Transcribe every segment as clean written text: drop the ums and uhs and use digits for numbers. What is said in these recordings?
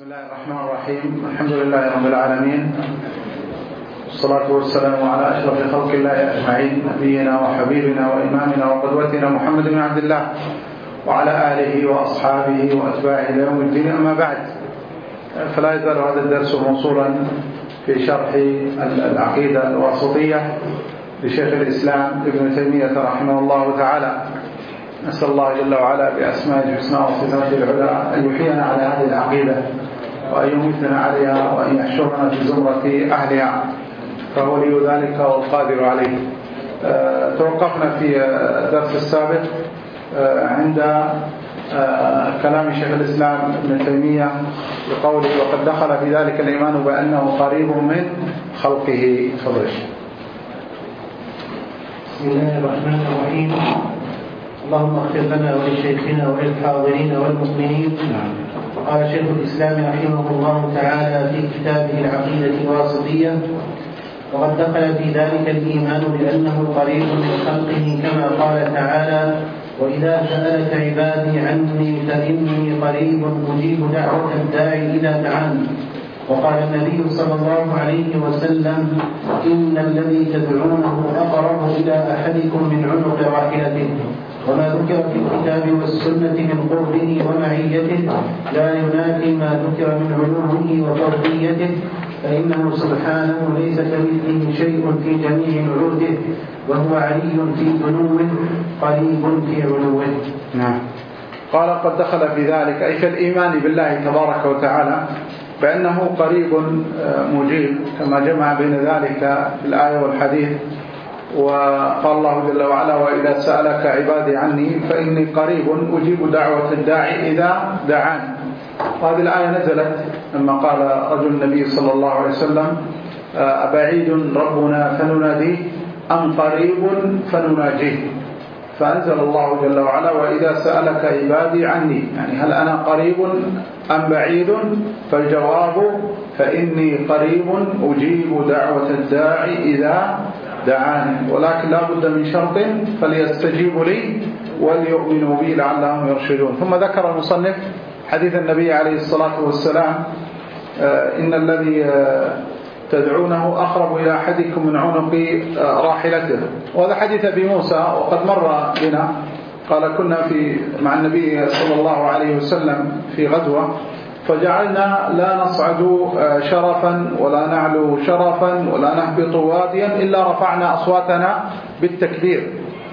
بسم الله الرحمن الرحيم. الحمد لله رب العالمين، والصلاة والسلام على أشرف خلق الله أجمعين، نبينا وحبيبنا وإمامنا وقدوتنا محمد بن عبد الله وعلى آله وأصحابه وأتباعه إلى يوم الدين. أما بعد، فلا يزال هذا الدرس موصولا في شرح العقيدة الواسطية لشيخ الإسلام ابن تيمية رحمه الله تعالى. نسأل الله جل وعلا بأسمائه الحسنى وصفاته العلى أن يحيينا على هذه العقيدة وأن يميتنا عليها وأن يحشرنا في زمرة أهلها، فهو لي ذلك والقادر عليه. توقفنا في الدرس السابق عند كلام شيخ الإسلام ابن تيمية بقوله: وقد دخل في ذلك الإيمان بأنه قريب من خلقه. تفضل. بسم الله الرحمن الرحيم. اللهم اغفر لنا ولشيخنا وللحاضرين والمؤمنين. قال شيخ الإسلام رحمه الله تعالى في كتابه العقيدة الواسطية: وقد دخل في ذلك الإيمان بأنه قريب من خلقه، كما قال تعالى: وإذا سألك عبادي عني فإني قريب أجيب دعوة الداعي إذا دعان. وقال النبي صلى الله عليه وسلم: إن الذي تدعونه أقرب إلى أحدكم من عنق راحلته. وما ذكر في الكتاب والسنة من قربه ومعيته لا ينافي ما ذكر من علوه وفرديته، فإنه سبحانه ليس كمثله شيء في جميع وعوده، وهو علي في دنوه قريب في علوه. نعم. قال: قد دخل في ذلك، أي في الإيمان بالله تبارك وتعالى بأنه قريب مجيب، كما جمع بين ذلك في الآية والحديث. وقال الله جل وعلا: وإذا سألك عبادي عني فإني قريب أجيب دعوة الداعي إذا دعان. وهذه الآية نزلت لما قال رجل النبي صلى الله عليه وسلم: أبعيد ربنا فنناديه أم قريب فنناجيه؟ فأنزل الله جل وعلا: وإذا سألك عبادي عني، يعني هل أنا قريب أم بعيد؟ فالجواب: فإني قريب أجيب دعوة الداعي إذا دعاني. ولكن لا بد من شرط: فليستجيبوا لي وليؤمنوا بي لعلهم يرشدون. ثم ذكر المصنف حديث النبي عليه الصلاة والسلام: إن الذي تدعونه أقرب إلى أحدكم من عنق راحلته. وهذا حديث أبي موسى وقد مر بنا. قال: كنا مع النبي صلى الله عليه وسلم في غزوة، فجعلنا لا نصعد شرفا ولا نعلو شرفا ولا نهبط واديا إلا رفعنا أصواتنا بالتكبير.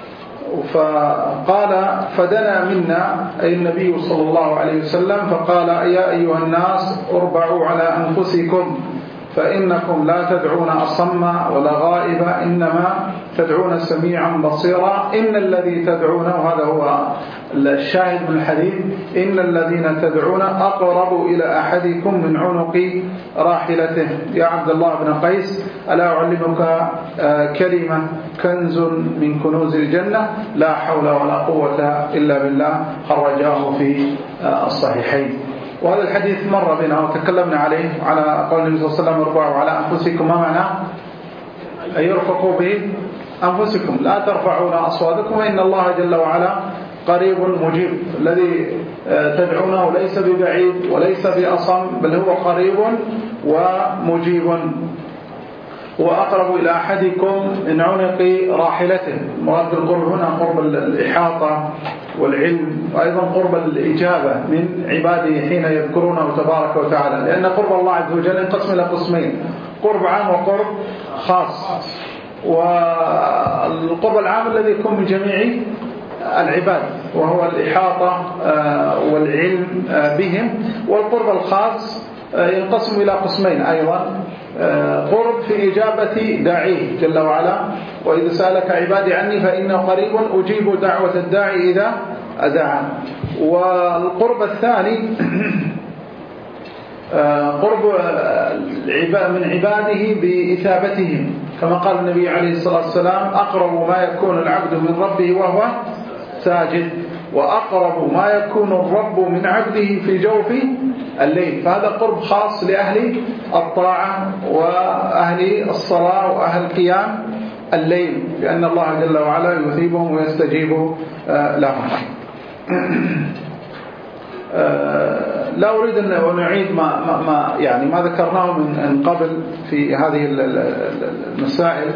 فقال: فدنا منا أي النبي صلى الله عليه وسلم فقال: يا أيها الناس اربعوا على أنفسكم، فإنكم لا تدعون أصم ولا غائب، إنما تدعون سميعا بصيرا. إن الذي تدعونه، هذا هو الشاهد من الحديث، إن الذين تدعون أقرب إلى أحدكم من عنق راحلته. يا عبد الله بن قيس، ألا أعلمك كلمة كنز من كنوز الجنة، لا حول ولا قوة إلا بالله، خرجاه في الصحيحين. وهذا الحديث مر بنا وتكلمنا عليه، على قول النبي صلى الله عليه وسلم: ارفعوا على أنفسكم. ما معناه؟ أن يرفقوا به أنفسكم، لا ترفعون أصواتكم، وإن الله جل وعلا قريب مجيب. الذي تدعونه ليس ببعيد وليس بأصم، بل هو قريب ومجيب. وأقرب إلى أحدكم من عنق راحلته. مراد القرب هنا قرب الإحاطة والعلم، وأيضا قرب الإجابة من عباده حين يذكرونه تبارك وتعالى، لأن قرب الله عز وجل ينقسم إلى قسمين: قرب عام وقرب خاص. والقرب العام الذي يكون من جميع العباد، وهو الإحاطة والعلم بهم. والقرب الخاص ينقسم إلى قسمين أيضا: قرب في إجابة داعيه جل وعلا: وإذا سألك عبادي عني فإنه قريب أجيب دعوة الداعي إذا أدعان. والقرب الثاني قرب من عباده بإثابتهم، كما قال النبي عليه الصلاة والسلام: أقرب ما يكون العبد من ربه وهو ساجد، وأقرب ما يكون الرب من عبده في جوف الليل. فهذا قرب خاص لأهل الطاعة وأهل الصلاة وأهل قيام الليل، لأن الله جل وعلا يثيبهم ويستجيب لهم. لا أريد أن نعيد ما ذكرناه من قبل في هذه المسائل.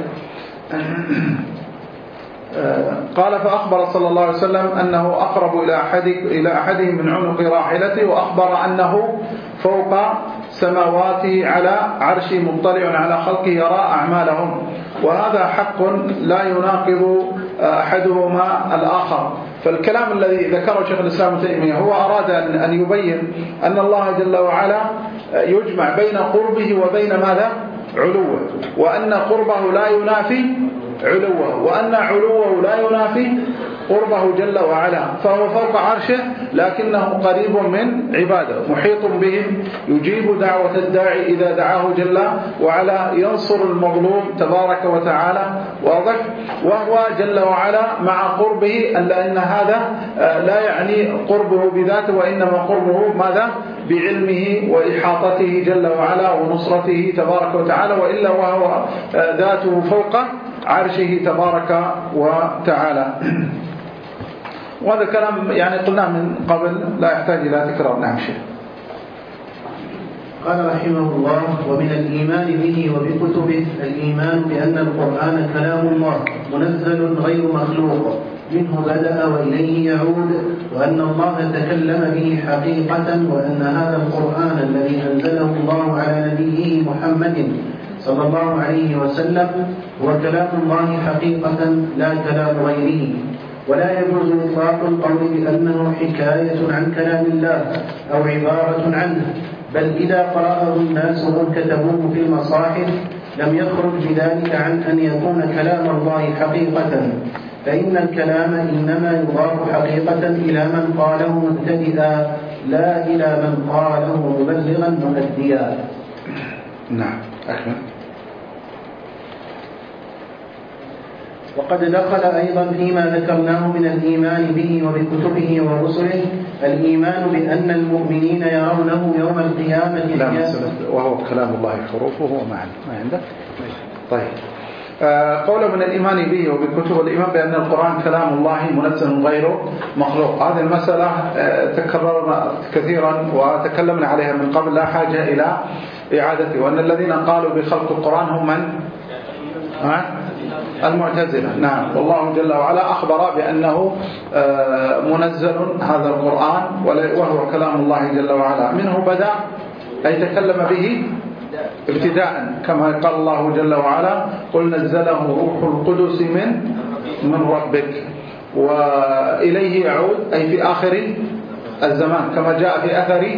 قال فأخبر صلى الله عليه وسلم أنه أقرب إلى أحدهم من عنق راحلته، وأخبر أنه فوق سماواته على عرشه مطلع على خلقه يرى أعمالهم، وهذا حق لا يناقض أحدهما الآخر. فالكلام الذي ذكره شيخ الإسلام ابن تيمية هو أراد أن يبين أن الله جل وعلا يجمع بين قربه وبين ماذا؟ علوه، وأن قربه لا ينافي علوه، وأن علوه لا ينافي قربه جل وعلا، فهو فوق عرشه لكنه قريب من عباده، محيط بهم، يجيب دعوة الداعي إذا دعاه جل وعلا، ينصر المظلوم تبارك وتعالى، واضح؟ وهو جل وعلا مع قربه، لأن هذا لا يعني قربه بذاته، وإنما قربه ماذا؟ بعلمه وإحاطته جل وعلا ونصرته تبارك وتعالى، وإلا وهو ذاته فوق عرشه تبارك وتعالى. وهذا الكلام يعني قلناه من قبل، لا يحتاج إلى تكرار. نعم شيخ. قال رحمه الله: ومن الإيمان به وبكتبه الإيمان بأن القرآن كلام الله منزل غير مخلوق، منه بدأ وإليه يعود، وأن الله تكلم به حقيقة، وأن هذا القرآن الذي أنزله الله على نبيه محمد صلى الله عليه وسلم هو كلام الله حقيقة لا كلام غيره. ولا يجوز إطلاق القول بأنه حكاية عن كلام الله أو عبارة عنه، بل إذا قرأه الناس أو كتبوه في المصاحف لم يخرج بذلك عن أن يكون كلام الله حقيقة، فإن الكلام إنما يضاف حقيقة إلى من قاله مبتدئا لا إلى من قاله مبلغا مؤديا. نعم أكمل. وقد دخل أيضا فيما ذكرناه من الإيمان به وبكتبه ورسله الإيمان بأن المؤمنين يرونه يوم القيامة، وهو كلام الله حروفه ومعنى. ما عندك؟ طيب. قوله من الإيمان به وبكتبه، الإيمان بأن القرآن كلام الله منزل غير مخلوق. هذه المسألة تكررنا كثيرا وتكلمنا عليها من قبل، لا حاجة إلى إعادته. وأن الذين قالوا بخلق القرآن هم من؟ المعتزلة. نعم. والله جل وعلا أخبر بأنه منزل هذا القرآن وهو كلام الله جل وعلا، منه بدأ أي تكلم به ابتداء، كما قال الله جل وعلا: قل نزله روح القدس من ربك، وإليه يعود أي في آخر الزمان، كما جاء في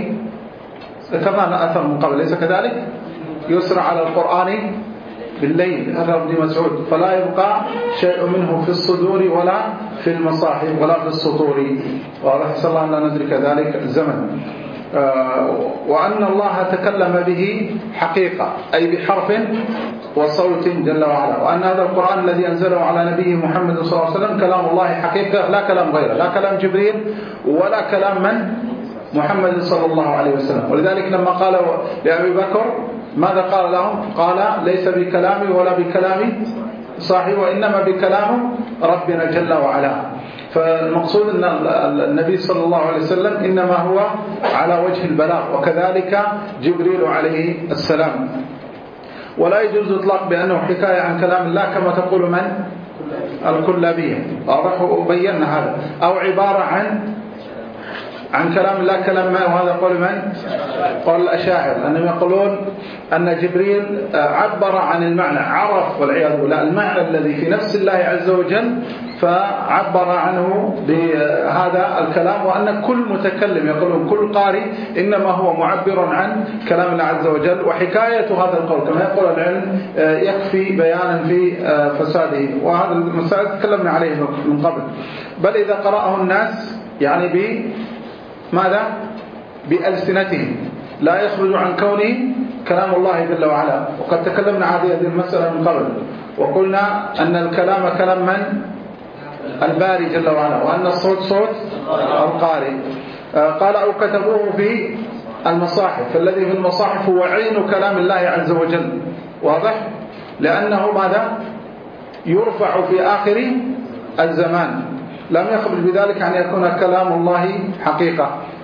كما أثر من قبل، ليس كذلك؟ يسرع على القرآن بالليل، هذا ابن مسعود، فلا يبقى شيء منه في الصدور ولا في المصاحف ولا في السطور، ونسأل الله أن لا ندرك ذلك الزمن. وأن الله تكلم به حقيقة أي بحرف وصوت جل وعلا، وأن هذا القرآن الذي أنزله على نبيه محمد صلى الله عليه وسلم كلام الله حقيقة لا كلام غيره، لا كلام جبريل ولا كلام من؟ محمد صلى الله عليه وسلم. ولذلك لما قال لأبي بكر ماذا قال لهم؟ قال: ليس بكلامي ولا بكلامي صاحب، وإنما بكلام ربنا جل وعلا. فالمقصود أن النبي صلى الله عليه وسلم إنما هو على وجه البلاغ، وكذلك جبريل عليه السلام. ولا يجوز إطلاق بأنه حكاية عن كلام الله كما تقول من؟ الكلابية، وبينا هذا، أو عبارة عن كلام الله كلام ما، وهذا قول من؟ قول الأشاعرة، أنهم يقولون أن جبريل عبر عن المعنى، عرف والعياذ بالله المعنى الذي في نفس الله عز وجل، فعبر عنه بهذا الكلام، وأن كل متكلم، يقولون كل قارئ إنما هو معبر عن كلام الله عز وجل، وحكاية هذا القول كما يقول العلم يكفي بيانا في فساده. وهذا المسائل تكلمنا عليه من قبل. بل إذا قرأه الناس يعني ماذا؟ بألسنتهم، لا يخرج عن كونه كلام الله جل وعلا. وقد تكلمنا عن هذه المسألة من قبل، وقلنا أن الكلام كلام من؟ الباري جل وعلا، وأن الصوت صوت القارئ. قال: أو كتبوه في المصاحف، فالذي في المصاحف هو عين كلام الله عز وجل، واضح؟ لأنه ماذا؟ يرفع في آخر الزمان، لم يخرج بذلك أن يكون كلام الله حقيقة.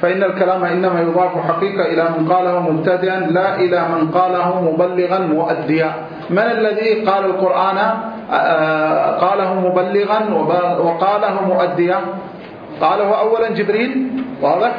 فإن الكلام إنما يضاف حقيقة إلى من قاله مبتدئا لا إلى من قاله مبلغا مؤديا. من الذي قال القرآن قاله مبلغا وقاله مؤديا؟ قاله أولا جبريل، واضح،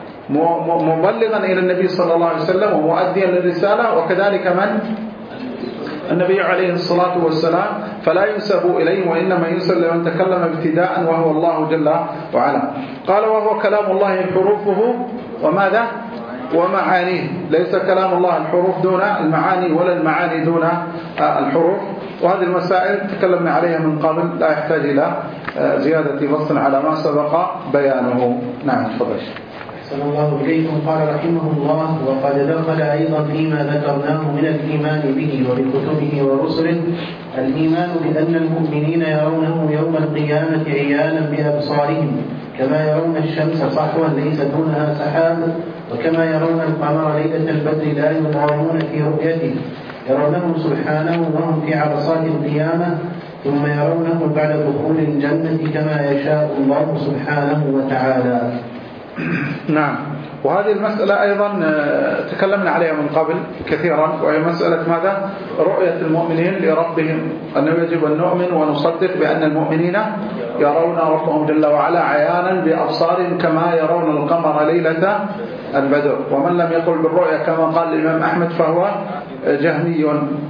مبلغا إلى النبي صلى الله عليه وسلم ومؤديا للرسالة، وكذلك من؟ النبي عليه الصلاة والسلام، فلا ينسب إليه وإنما ينسب لمن تكلم ابتداء وهو الله جل وعلا. قال وهو كلام الله حروفه وماذا؟ ومعانيه، ليس كلام الله الحروف دون المعاني ولا المعاني دون الحروف. وهذه المسائل تكلمنا عليها من قبل، لا يحتاج إلى زيادة بسط على ما سبق بيانه. نعم تفضل. أحسن الله إليكم. قال رحمه الله: وقد دخل أيضا فيما ذكرناه من الإيمان به وبكتبه ورسله الإيمان بأن المؤمنين يرونه يوم القيامة عيانا بأبصارهم كما يرون الشمس صحوا ليس دونها سحاب، وكما يرون القمر ليلة البدر لا يضامون في رؤيته، يرونه سبحانه وهم في عرصات القيامة، ثم يرونه بعد دخول الجنة كما يشاء الله سبحانه وتعالى. نعم. وهذه المسألة أيضا تكلمنا عليها من قبل كثيرا، وهي مسألة ماذا؟ رؤية المؤمنين لربهم، أنه يجب أن نؤمن ونصدق بأن المؤمنين يرون ربهم جل وعلا عيانا بأبصارهم كما يرون القمر ليلة البدر. ومن لم يقل بالرؤية كما قال الإمام أحمد فهو جهمي.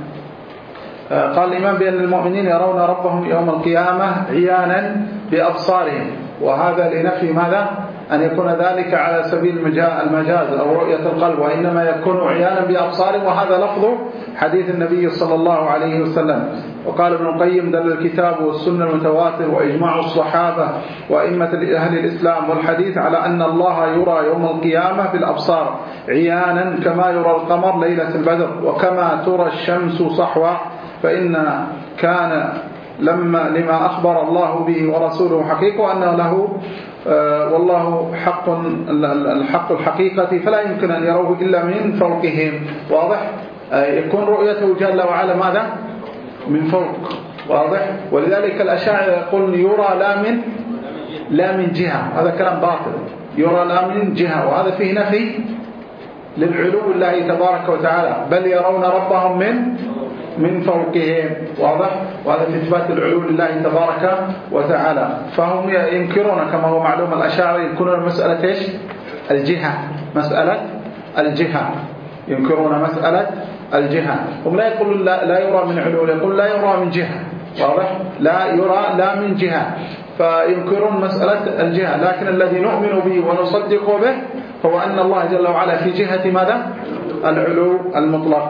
قال الإمام بأن المؤمنين يرون ربهم يوم القيامة عيانا بأبصارهم، وهذا لنفي ماذا؟ أن يكون ذلك على سبيل المجاز أو رؤية القلب، وإنما يكون عيانا بأبصارهم، وهذا لفظ حديث النبي صلى الله عليه وسلم. وقال ابن القيم: دل الكتاب والسنة المتواتر وإجماع الصحابة وأئمة أهل الإسلام والحديث على أن الله يرى يوم القيامة بالأبصار عيانا كما يرى القمر ليلة البدر وكما ترى الشمس صحوا، فإن كان لما أخبر الله به ورسوله حقيقة وأنه له والله الحق الحقيقة، فلا يمكن أن يروه إلا من فوقهم. واضح؟ يكون رؤيته جل وعلا ماذا؟ من فوق. واضح؟ ولذلك الأشاعرة يقول يرى لا من جهة، هذا كلام باطل. يرى لا من جهة، وهذا فيه نفي للعلو الله تبارك وتعالى، بل يرون ربهم من فوقهم. واضح؟ وهذا في إثبات العلو لله تبارك وتعالى. فهم ينكرون كما هو معلوم الأشاعرة ينكرون مسألة إيش؟ الجهة، مسألة الجهة، ينكرون مسألة الجهة. هم لا يقولون لا يرى من علو، يقول لا يرى من جهة. واضح؟ لا يرى لا من جهة، فينكرون مسألة الجهة. لكن الذي نؤمن به ونصدق به هو أن الله جل وعلا في جهة ماذا؟ العلو المطلق.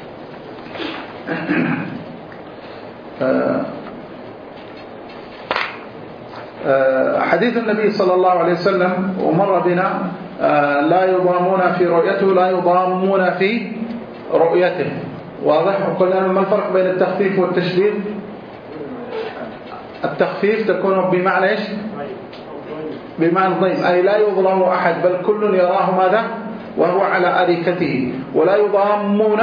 حديث النبي صلى الله عليه وسلم ومر بنا: لا يضامون في رؤيته لا يضامون في رؤيته. واضح؟ وقلنا ما الفرق بين التخفيف والتشديد؟ التخفيف تكون بمعنى إيش؟ بمعنى ضيم، أي لا يظلم أحد بل كل يراه ماذا؟ وهو على أريكته. ولا يضامون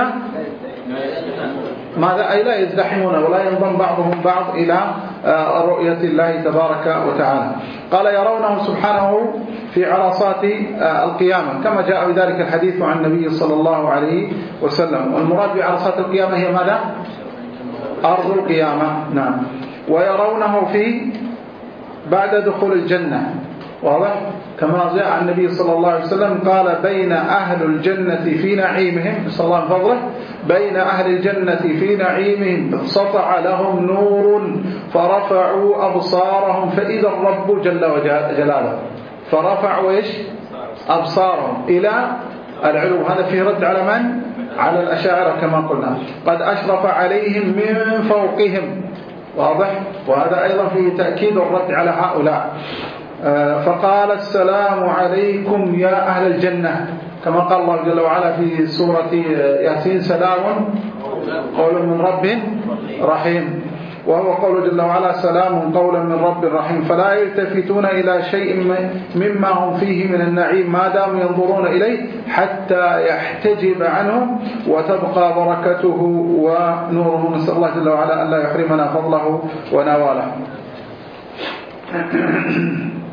ماذا؟ أي لا يزدحمون ولا ينضم بعضهم بعض إلى رؤية الله تبارك وتعالى. قال يرونه سبحانه في عرصات القيامة كما جاء بذلك الحديث عن النبي صلى الله عليه وسلم. والمراد بعرصات القيامة هي ماذا؟ أرض القيامة. نعم. ويرونه في بعد دخول الجنة. واضح؟ كما جاء عن النبي صلى الله عليه وسلم قال: بين أهل الجنة في نعيمهم، صلى الله عليه وسلم، بين أهل الجنة في نعيمهم سطع لهم نور فرفعوا أبصارهم فإذا الرب جل وجلاله. فرفعوا إيش؟ أبصارهم إلى العلو. هذا فيه رد على من؟ على الأشاعرة كما قلنا. قد أشرف عليهم من فوقهم. واضح؟ وهذا أيضا فيه تأكيد الرد على هؤلاء. فقال: السلام عليكم يا أهل الجنة، كما قال الله جل وعلا في سورة ياسين: سلام قول من رب رحيم. وهو قول جل وعلا: سلام قولا من رب رحيم. فلا يلتفتون إلى شيء مما هم فيه من النعيم ما داموا ينظرون إليه حتى يحتجب عنهم وتبقى بركته ونوره. نسأل الله جل وعلا أن لا يحرمنا فضله ونواله.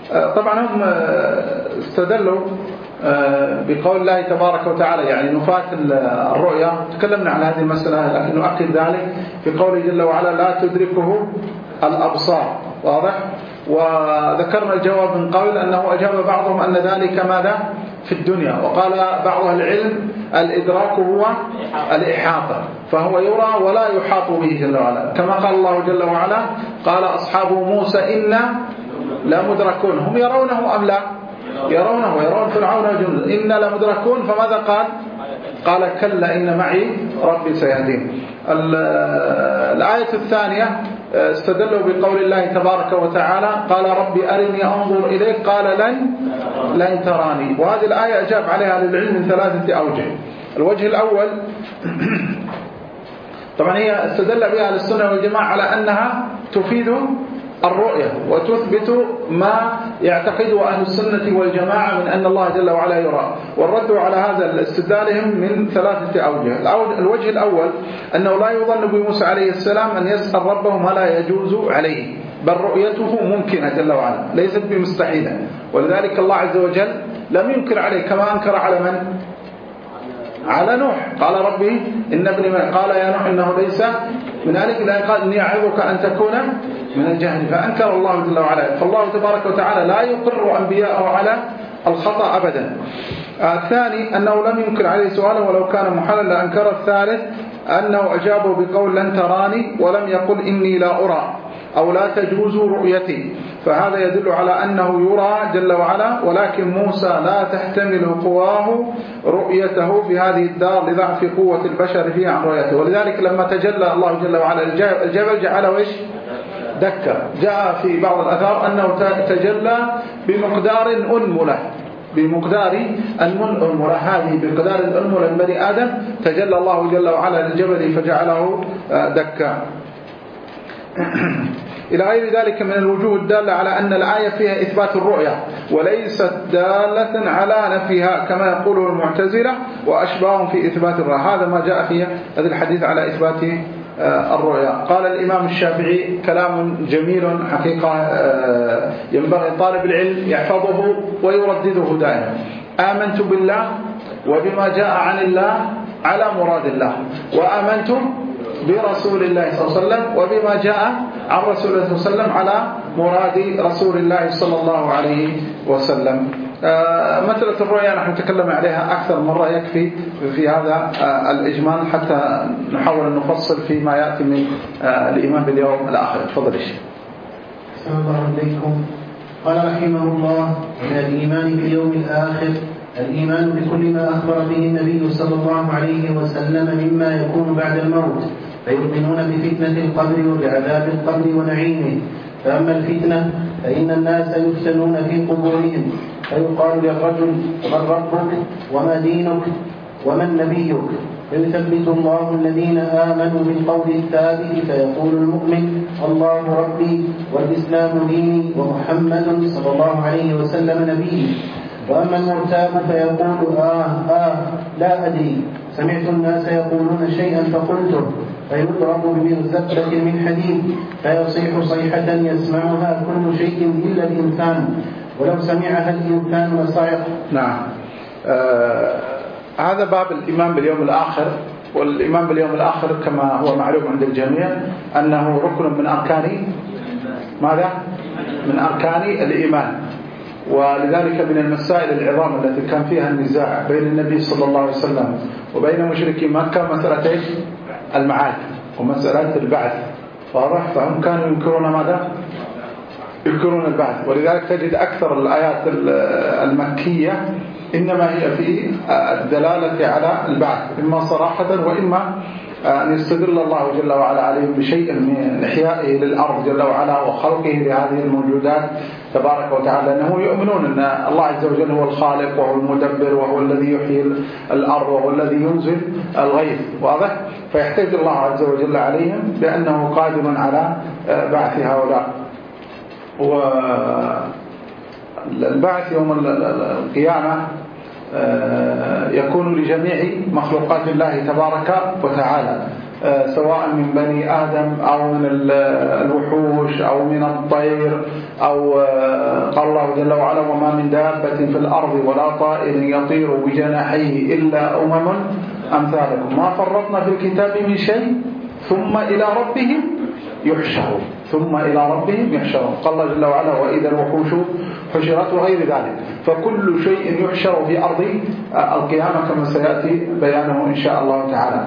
طبعا هم استدلوا بقول الله تبارك وتعالى يعني نفاة الرؤيا، تكلمنا عن هذه المسألة لكن نؤكد ذلك في قوله جل وعلا لا تدركه الأبصار. واضح؟ وذكرنا الجواب من قبل أنه أجاب بعضهم أن ذلك ماذا في الدنيا، وقال بعض أهل العلم الإدراك هو الإحاطة، فهو يرى ولا يحاط به جل وعلا، كما قال الله جل وعلا قال أصحاب موسى إنا لمدركون، هم يرونه أم لا؟ يرونه ويرون فرعون وجنوده، إنا لمدركون. فماذا قال؟ قال كلا إن معي ربي سيهدين. الآية الثانية استدلوا بقول الله تبارك وتعالى قال ربي أرني أنظر إليك قال لن تراني، وهذه الآية أجاب عليها للعلم من 3 أوجه. الوجه الأول طبعا هي استدل بها أهل السنة والجماعة على أنها تفيد الرؤية وتثبت ما يعتقده أهل السنة والجماعة من أن الله جل وعلا يرى، والرد على هذا استدلالهم من 3 أوجه. الوجه الأول أنه لا يظن بموسى عليه السلام أن يسأل ربه ما لا يجوز عليه، بل رؤيته ممكنة جل وعلا ليست بمستحيلة، ولذلك الله عز وجل لم ينكر عليه كما أنكر على من؟ على نوح. قال ربي إن ابني قال يا نوح إنه ليس من أهلك، لأن قال إني أعظك أن تكون من الجهل، فأنكر الله جل وعلا. فالله تبارك وتعالى لا يقر أنبياءه على الخطأ أبدا. الثاني أنه لم ينكر عليه سؤاله ولو كان محالا لأنكر. الثالث أنه أجابه بقول لن تراني ولم يقل إني لا أرى أو لا تجوز رؤيتي، فهذا يدل على أنه يرى جل وعلا، ولكن موسى لا تحتمل قواه رؤيته في هذه الدار لضعف قوة البشر فيها عن رؤيته. ولذلك لما تجلى الله جل وعلا الجبل جعله إيش؟ دكة. جاء في بعض الأثار أنه تجلى بمقدار أنملة، بمقدار أنملة، هذه بمقدار الأنملة لبني آدم تجلى الله جل وعلا للجبل فجعله دكة. إلى غير ذلك من الوجوه الدالة على أن الآية فيها إثبات الرؤية وليست دالة على نفيها كما يقول المعتزلة وأشباههم في إثبات الرؤية. هذا ما جاء في هذا الحديث على إثبات الرؤيا. قال الإمام الشافعي كلام جميل حقيقة ينبغي طالب العلم يحفظه ويردده دائما: آمنت بالله وبما جاء عن الله على مراد الله، وآمنت برسول الله صلى الله عليه وسلم وبما جاء عن رسول الله صلى الله عليه وسلم على مراد رسول الله صلى الله عليه وسلم. مسألة الرؤيا نحن نتكلم عليها أكثر مرة، يكفي في هذا الإجمال حتى نحاول أن نفصل فيما يأتي من الإيمان باليوم الآخر. تفضل الشيخ. السلام عليكم. قال رحمه الله: من الإيمان باليوم الآخر الإيمان بكل ما أخبر به النبي صلى الله عليه وسلم مما يكون بعد الموت، فيؤمنون بفتنة القبر وبعذاب القبر ونعيمه. فأما الفتنة فإن الناس يفتنون في قبورهم، فيقال للرجل: من ربك وما دينك ومن نبيك؟ فيثبت الله الذين آمنوا بالقول الثابت، فيقول المؤمن: الله ربي والإسلام ديني ومحمد صلى الله عليه وسلم نبيي. وأما المرتاب فيقول: لا أدري، سمعت الناس يقولون شيئا فقلته، فيضرب بمرزبة من حديد فيصيح صيحة يسمعها كل شيء إلا الإنسان، ولو سمعها الإنسان لصعق. نعم. هذا باب الإيمان باليوم الآخر. والإيمان باليوم الآخر كما هو معلوم عند الجميع أنه ركن من أركان ماذا؟ من أركان الإيمان. ولذلك من المسائل العظام التي كان فيها النزاع بين النبي صلى الله عليه وسلم وبين مشركي مكة مسألة المعاد ومسألة البعث. فهم كانوا ينكرون ماذا؟ ينكرون البعث. ولذلك تجد أكثر الآيات المكية إنما هي في الدلالة على البعث، إما صراحة وإما أن يستدل الله جل وعلا عليهم بشيء من إحيائه للأرض جل وعلا وخلقه لهذه الموجودات تبارك وتعالى، لأنه يؤمنون أن الله عز وجل هو الخالق وهو المدبر وهو الذي يحيي الأرض وهو الذي ينزل الغيث. واضح؟ فيحتاج الله عز وجل عليهم بأنه قادر على بعث هؤلاء. والبعث يوم القيامة يكون لجميع مخلوقات الله تبارك وتعالى، سواء من بني آدم أو من الوحوش أو من الطير، أو قال الله جل وعلا وما من دابة في الأرض ولا طائر يطير بجناحيه إلا أمم أمثالكم ما فرطنا في الكتاب من شيء ثم إلى ربهم يحشرون. ثم إلى ربهم يحشرون. قال الله جل وعلا وإذا الوحوش حشرت وغير ذلك. فكل شيء يحشر في أرض القيامة كما سيأتي بيانه إن شاء الله تعالى.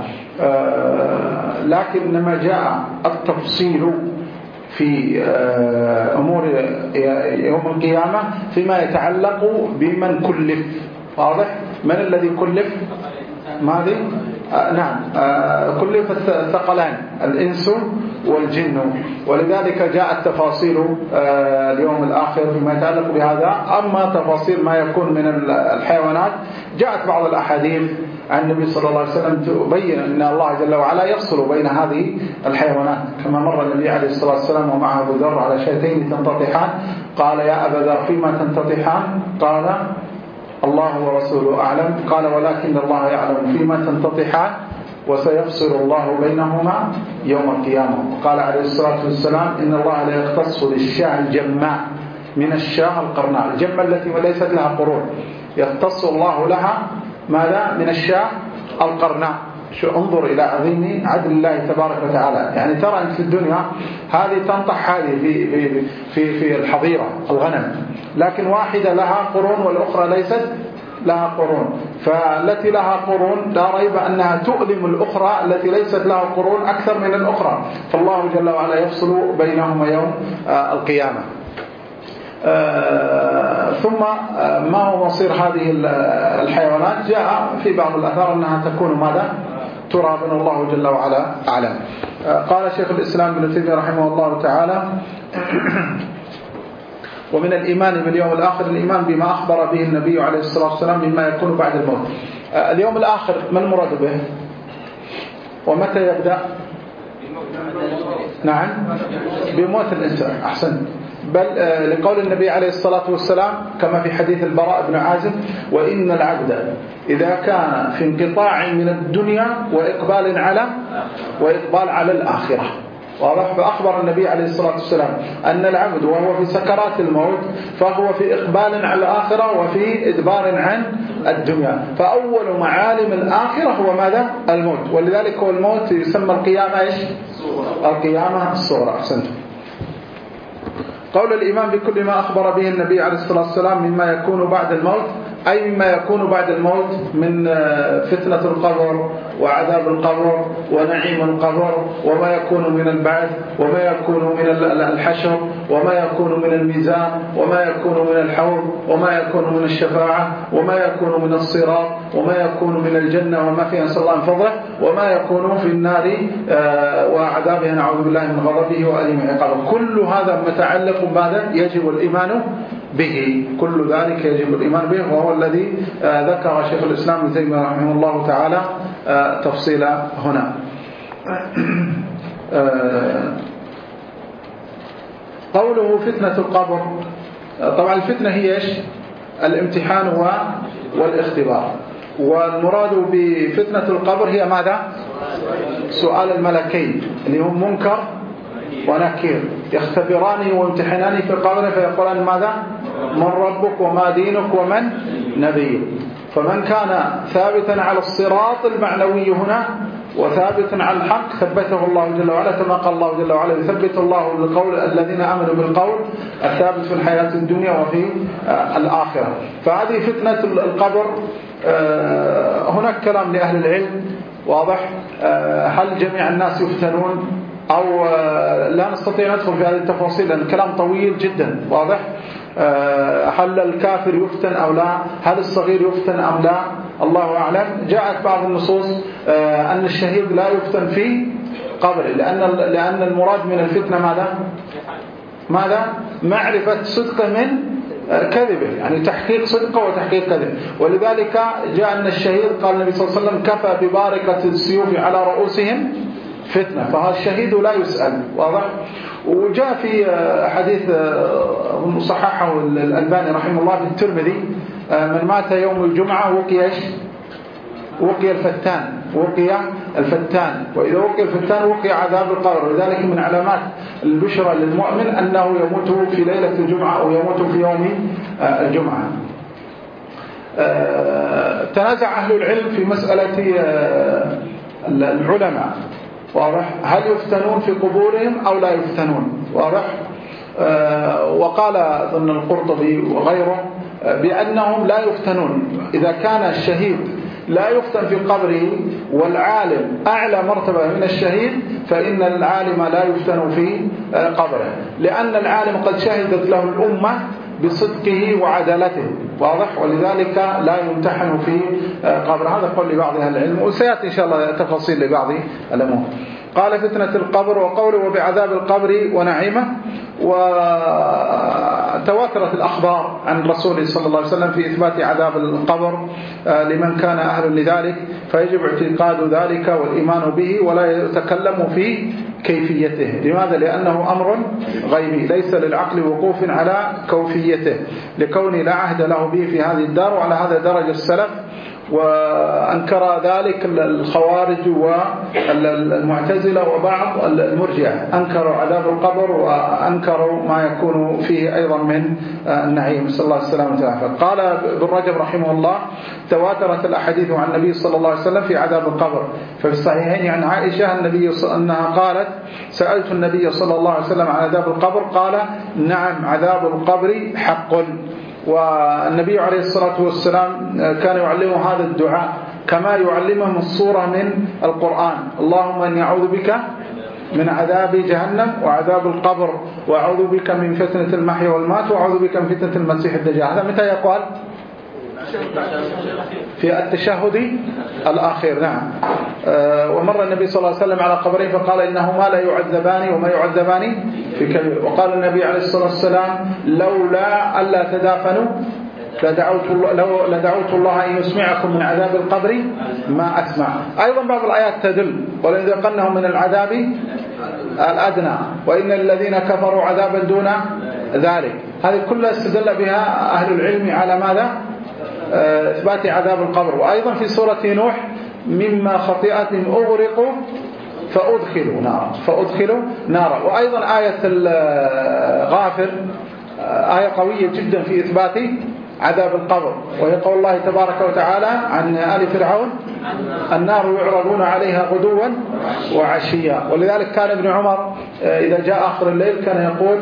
لكن لما جاء التفصيل في أمور يوم القيامة فيما يتعلق بمن كلف. واضح؟ من الذي كلف؟ ماذا؟ نعم، كلف الثقلان الإنس والجن، ولذلك جاءت تفاصيل اليوم الآخر فيما يتعلق بهذا. أما تفاصيل ما يكون من الحيوانات جاءت بعض الأحاديث عن النبي صلى الله عليه وسلم تبين أن الله جل وعلا يفصل بين هذه الحيوانات، كما مر النبي عليه الصلاة والسلام ومعه أبو ذر على شاتين تنتطحان، قال يا أبا ذر فيما تنتطحان؟ قال الله ورسوله أعلم. قال ولكن الله يعلم فيما تنتطحان وسيفصل الله بينهما يوم القيامة. وقال عليه الصلاة والسلام إن الله لا يختص للشاة الجماء من الشاة القرناء، الجمة التي ليست لها قرون يختص الله لها ماذا؟ من الشاة القرناء. شو انظر إلى عظيم عدل الله تبارك وتعالى. يعني ترى أنت في الدنيا هذه تنطح هذه في الحظيرة الغنم، لكن واحدة لها قرون والأخرى ليست لها قرون، فالتي لها قرون لا ريب أنها تؤلم الأخرى التي ليست لها قرون أكثر من الأخرى، فالله جل وعلا يفصل بينهما يوم القيامة. ثم ما هو مصير هذه الحيوانات؟ جاء في بعض الأثار أنها تكون ماذا؟ ترابا، الله جل وعلا أعلم. قال شيخ الإسلام ابن تيمية رحمه الله تعالى ومن الإيمان باليوم الآخر الإيمان بما أخبر به النبي عليه الصلاة والسلام مما يكون بعد الموت. اليوم الآخر ما المراد به؟ ومتى يبدأ؟ نعم، بموت الإنسان. أحسن. بل لقول النبي عليه الصلاة والسلام كما في حديث البراء بن عازب وإن العبد إذا كان في انقطاع من الدنيا وإقبال على الآخرة. واضح؟ فأخبر النبي عليه الصلاة والسلام أن العبد وهو في سكرات الموت فهو في إقبال على الآخرة وفي إدبار عن الدنيا. فأول معالم الآخرة هو ماذا؟ الموت. ولذلك هو الموت يسمى القيامة إيش؟ القيامة الصغرى. أحسنتم. قول الإيمان بكل ما أخبر به النبي عليه الصلاة والسلام مما يكون بعد الموت، أي مما يكون بعد الموت من فتنة القبر وعذاب القبر ونعيم القبر وما يكون من البعث وما يكون من الحشر وما يكون من الميزان وما يكون من الحوض وما يكون من الشفاعة وما يكون من الصراط وما يكون من الجنة وما فيها نسأل الله من فضله وما يكون في النار وعذابها نعوذ بالله من غضبه وأليم عقابه. كل هذا متعلق بماذا؟ يجب الإيمان به. كل ذلك يجب الإيمان به، وهو الذي ذكر شيخ الإسلام ابن تيمية رحمه الله تعالى تفصيلا هنا. قوله فتنة القبر، طبعا الفتنة هي إيش؟ الامتحان والاختبار، والمراد بفتنة القبر هي ماذا؟ سؤال الملكين اللي هم منكر ونكير، يختبراني وامتحناني في قبره فيقولان ماذا؟ من ربك وما دينك ومن نبيك. فمن كان ثابتا على الصراط المعنوي هنا وثابتا على الحق ثبته الله جل وعلا، كما قال الله جل وعلا يثبت الله القول الذين آمنوا بالقول الثابت في الحياة الدنيا وفي الآخرة. فهذه فتنة القبر. هناك كلام لأهل العلم واضح، هل جميع الناس يفتنون أو لا نستطيع ندخل في هذه التفاصيل لأن الكلام طويل جدا. واضح؟ هل الكافر يفتن أو لا؟ هل الصغير يفتن أم لا؟ الله أعلم. جاءت بعض النصوص أن الشهيد لا يفتن في قبره، لأن المراد من الفتنة ماذا؟ معرفة صدقه من كذبه، يعني تحقيق صدقه وتحقيق كذبه. ولذلك جاء أن الشهيد قال النبي صلى الله عليه وسلم كفى بباركة السيوف على رؤوسهم فتنة، فهذا الشهيد لا يسأل. واضح؟ وجاء في حديث صححه الألباني رحمه الله في الترمذي من مات يوم الجمعة وقي الفتان وقي الفتان، وإذا وقي الفتان وقي عذاب القبر. ولذلك من علامات البشرى للمؤمن أنه يموت في ليلة الجمعة أو يموت في يوم الجمعة. تنازع أهل العلم في مسألة العلماء، واضح، هل يفتنون في قبورهم أو لا يفتنون، واضح. وقال أظن القرطبي وغيره بأنهم لا يفتنون. إذا كان الشهيد لا يفتن في قبره والعالم أعلى مرتبة من الشهيد، فإن العالم لا يفتن في قبره، لأن العالم قد شهدت له الأمة بصدقه وعدالته، واضح، ولذلك لا يمتحن في قبر. هذا قول لبعض أهل العلم، وسيأتي إن شاء الله تفاصيل لبعض الأمور. قال فتنة القبر وقوله وبعذاب القبر ونعيمه. وتواترت الأخبار عن الرسول صلى الله عليه وسلم في إثبات عذاب القبر لمن كان أهل لذلك، فيجب اعتقاد ذلك والإيمان به ولا يتكلم في كيفيته. لماذا؟ لأنه أمر غيبي ليس للعقل وقوف على كيفيته، لكون لا عهد له به في هذه الدار. وعلى هذا درج السلف، وأنكر ذلك الخوارج والمعتزلة وبعض المرجئة، أنكروا عذاب القبر وأنكروا ما يكون فيه أيضا من النعيم، صلى الله عليه وسلم. قال ابن رجب رحمه الله تواترت الأحاديث عن النبي صلى الله عليه وسلم في عذاب القبر. ففي الصحيحين عن عائشة أنها قالت سألت النبي صلى الله عليه وسلم عن عذاب القبر قال نعم عذاب القبر حق. والنبي عليه الصلاة والسلام كان يعلمه هذا الدعاء كما يعلمهم الصورة من القرآن: اللهم إني أعوذ بك من عذاب جهنم وعذاب القبر وأعوذ بك من فتنة المحيا والمات وأعوذ بك من فتنة المسيح الدجال. هذا متى يقال؟ في التشهد الأخير. نعم. ومر النبي صلى الله عليه وسلم على قبرين فقال إنهما لا يعذبان وما يعذبان في كبير. وقال النبي عليه الصلاة والسلام لولا ألا تدافنوا لدعوت الله أن يسمعكم من عذاب القبر ما أسمع. أيضا بعض الآيات تدل ولنذيقنهم من العذاب الأدنى وإن الذين كفروا عذابا دون ذلك. هذه كلها استدل بها أهل العلم على ماذا؟ إثبات عذاب القبر. وأيضا في سورة نوح مما خطيئتهم أغرقوا فأدخلوا نارا. وأيضا آية الغافر آية قوية جدا في إثبات عذاب القبر، وهي قول الله تبارك وتعالى عن آل فرعون النار يعرضون عليها غدوا وعشيا. ولذلك كان ابن عمر إذا جاء آخر الليل كان يقول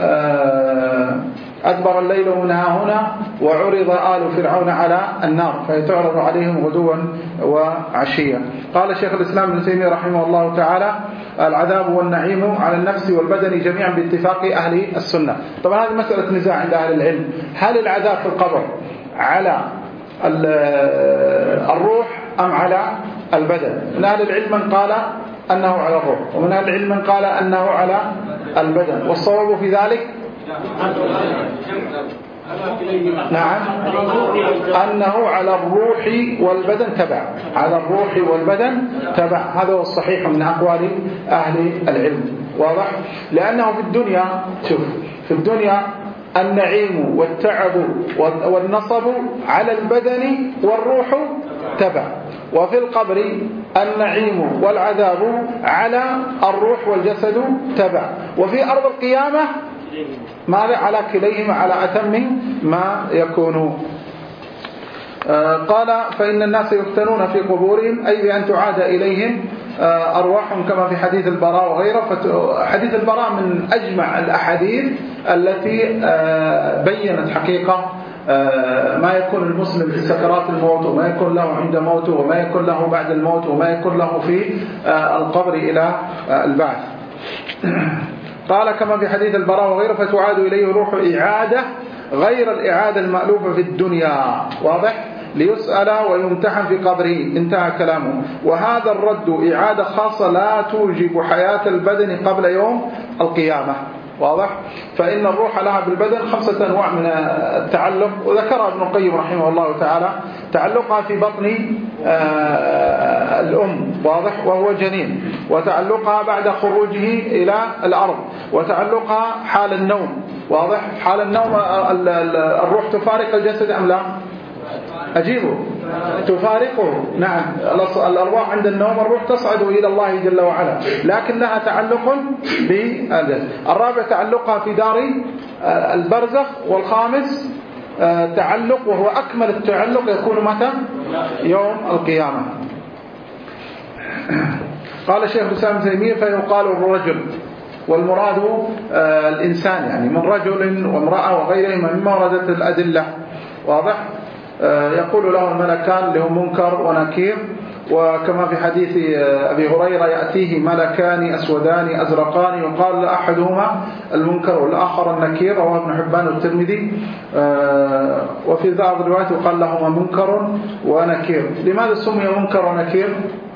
أدبر الليل منها هنا وعرض آل فرعون على النار فهي تعرض عليهم غدوا وعشيا. قال شيخ الإسلام ابن تيمية رحمه الله تعالى العذاب والنعيم على النفس والبدن جميعا باتفاق أهل السنة. طبعا هذه مسألة نزاع عند أهل العلم، هل العذاب في القبر على الروح أم على البدن؟ من أهل العلم من قال أنه على الروح، ومن أهل العلم من قال أنه على البدن، والصواب في ذلك نعم أنه على الروح والبدن تبع، على الروح والبدن تبع. هذا هو الصحيح من أقوال أهل العلم، واضح؟ لأنه في الدنيا شوف في الدنيا النعيم والتعب والنصب على البدن والروح تبع، وفي القبر النعيم والعذاب على الروح والجسد تبع، وفي أرض القيامة ماذا؟ على كليهما على أتم ما يكون. قال فإن الناس يفتنون في قبورهم أي بأن تعاد إليهم أرواحهم كما في حديث البراء وغيره. حديث البراء من أجمع الأحاديث التي بيّنت حقيقة ما يكون المسلم في سكرات الموت وما يكون له عند موته وما يكون له بعد الموت وما يكون له في القبر إلى البعث. قال كما في حديث البراء وغيره فتعاد إليه روح إعادة غير الإعادة المألوفة في الدنيا، واضح؟ ليسأل ويمتحن في قبره، انتهى كلامه. وهذا الرد إعادة خاصة لا توجب حياة البدن قبل يوم القيامة، واضح؟ فإن الروح لها بالبدن 5 أنواع من التعلق، وذكر ابن القيم رحمه الله تعالى تعلقها في بطن الأم، واضح؟ وهو جنين، وتعلقها بعد خروجه إلى الأرض، وتعلقها حال النوم، واضح؟ حال النوم الروح تفارق الجسد أم لا؟ أجيبه تفارقه. نعم، الأرواح عند النوم الروح تصعد إلى الله جل وعلا، لكن لها تعلق بالجسد. الرابع تعلقها في دار البرزخ. والخامس تعلق، وهو أكمل التعلق، يكون متى؟ يوم القيامة. قال شيخ الإسلام ابن تيمية: فيقال الرجل، والمراد الإنسان، يعني من رجل وامرأة وغيرهما مما وردت الأدلة. واضح؟ يقول له الملكان اللي هم منكر ونكير، وكما في حديث أبي هريرة: يأتيه ملكان أسودان أزرقان يقال أحدهما المنكر والآخر النكير، رواه ابن حبان والترمذي. وفي بعض الروايات يقال لهما منكر ونكير. لماذا سمي منكر ونكير؟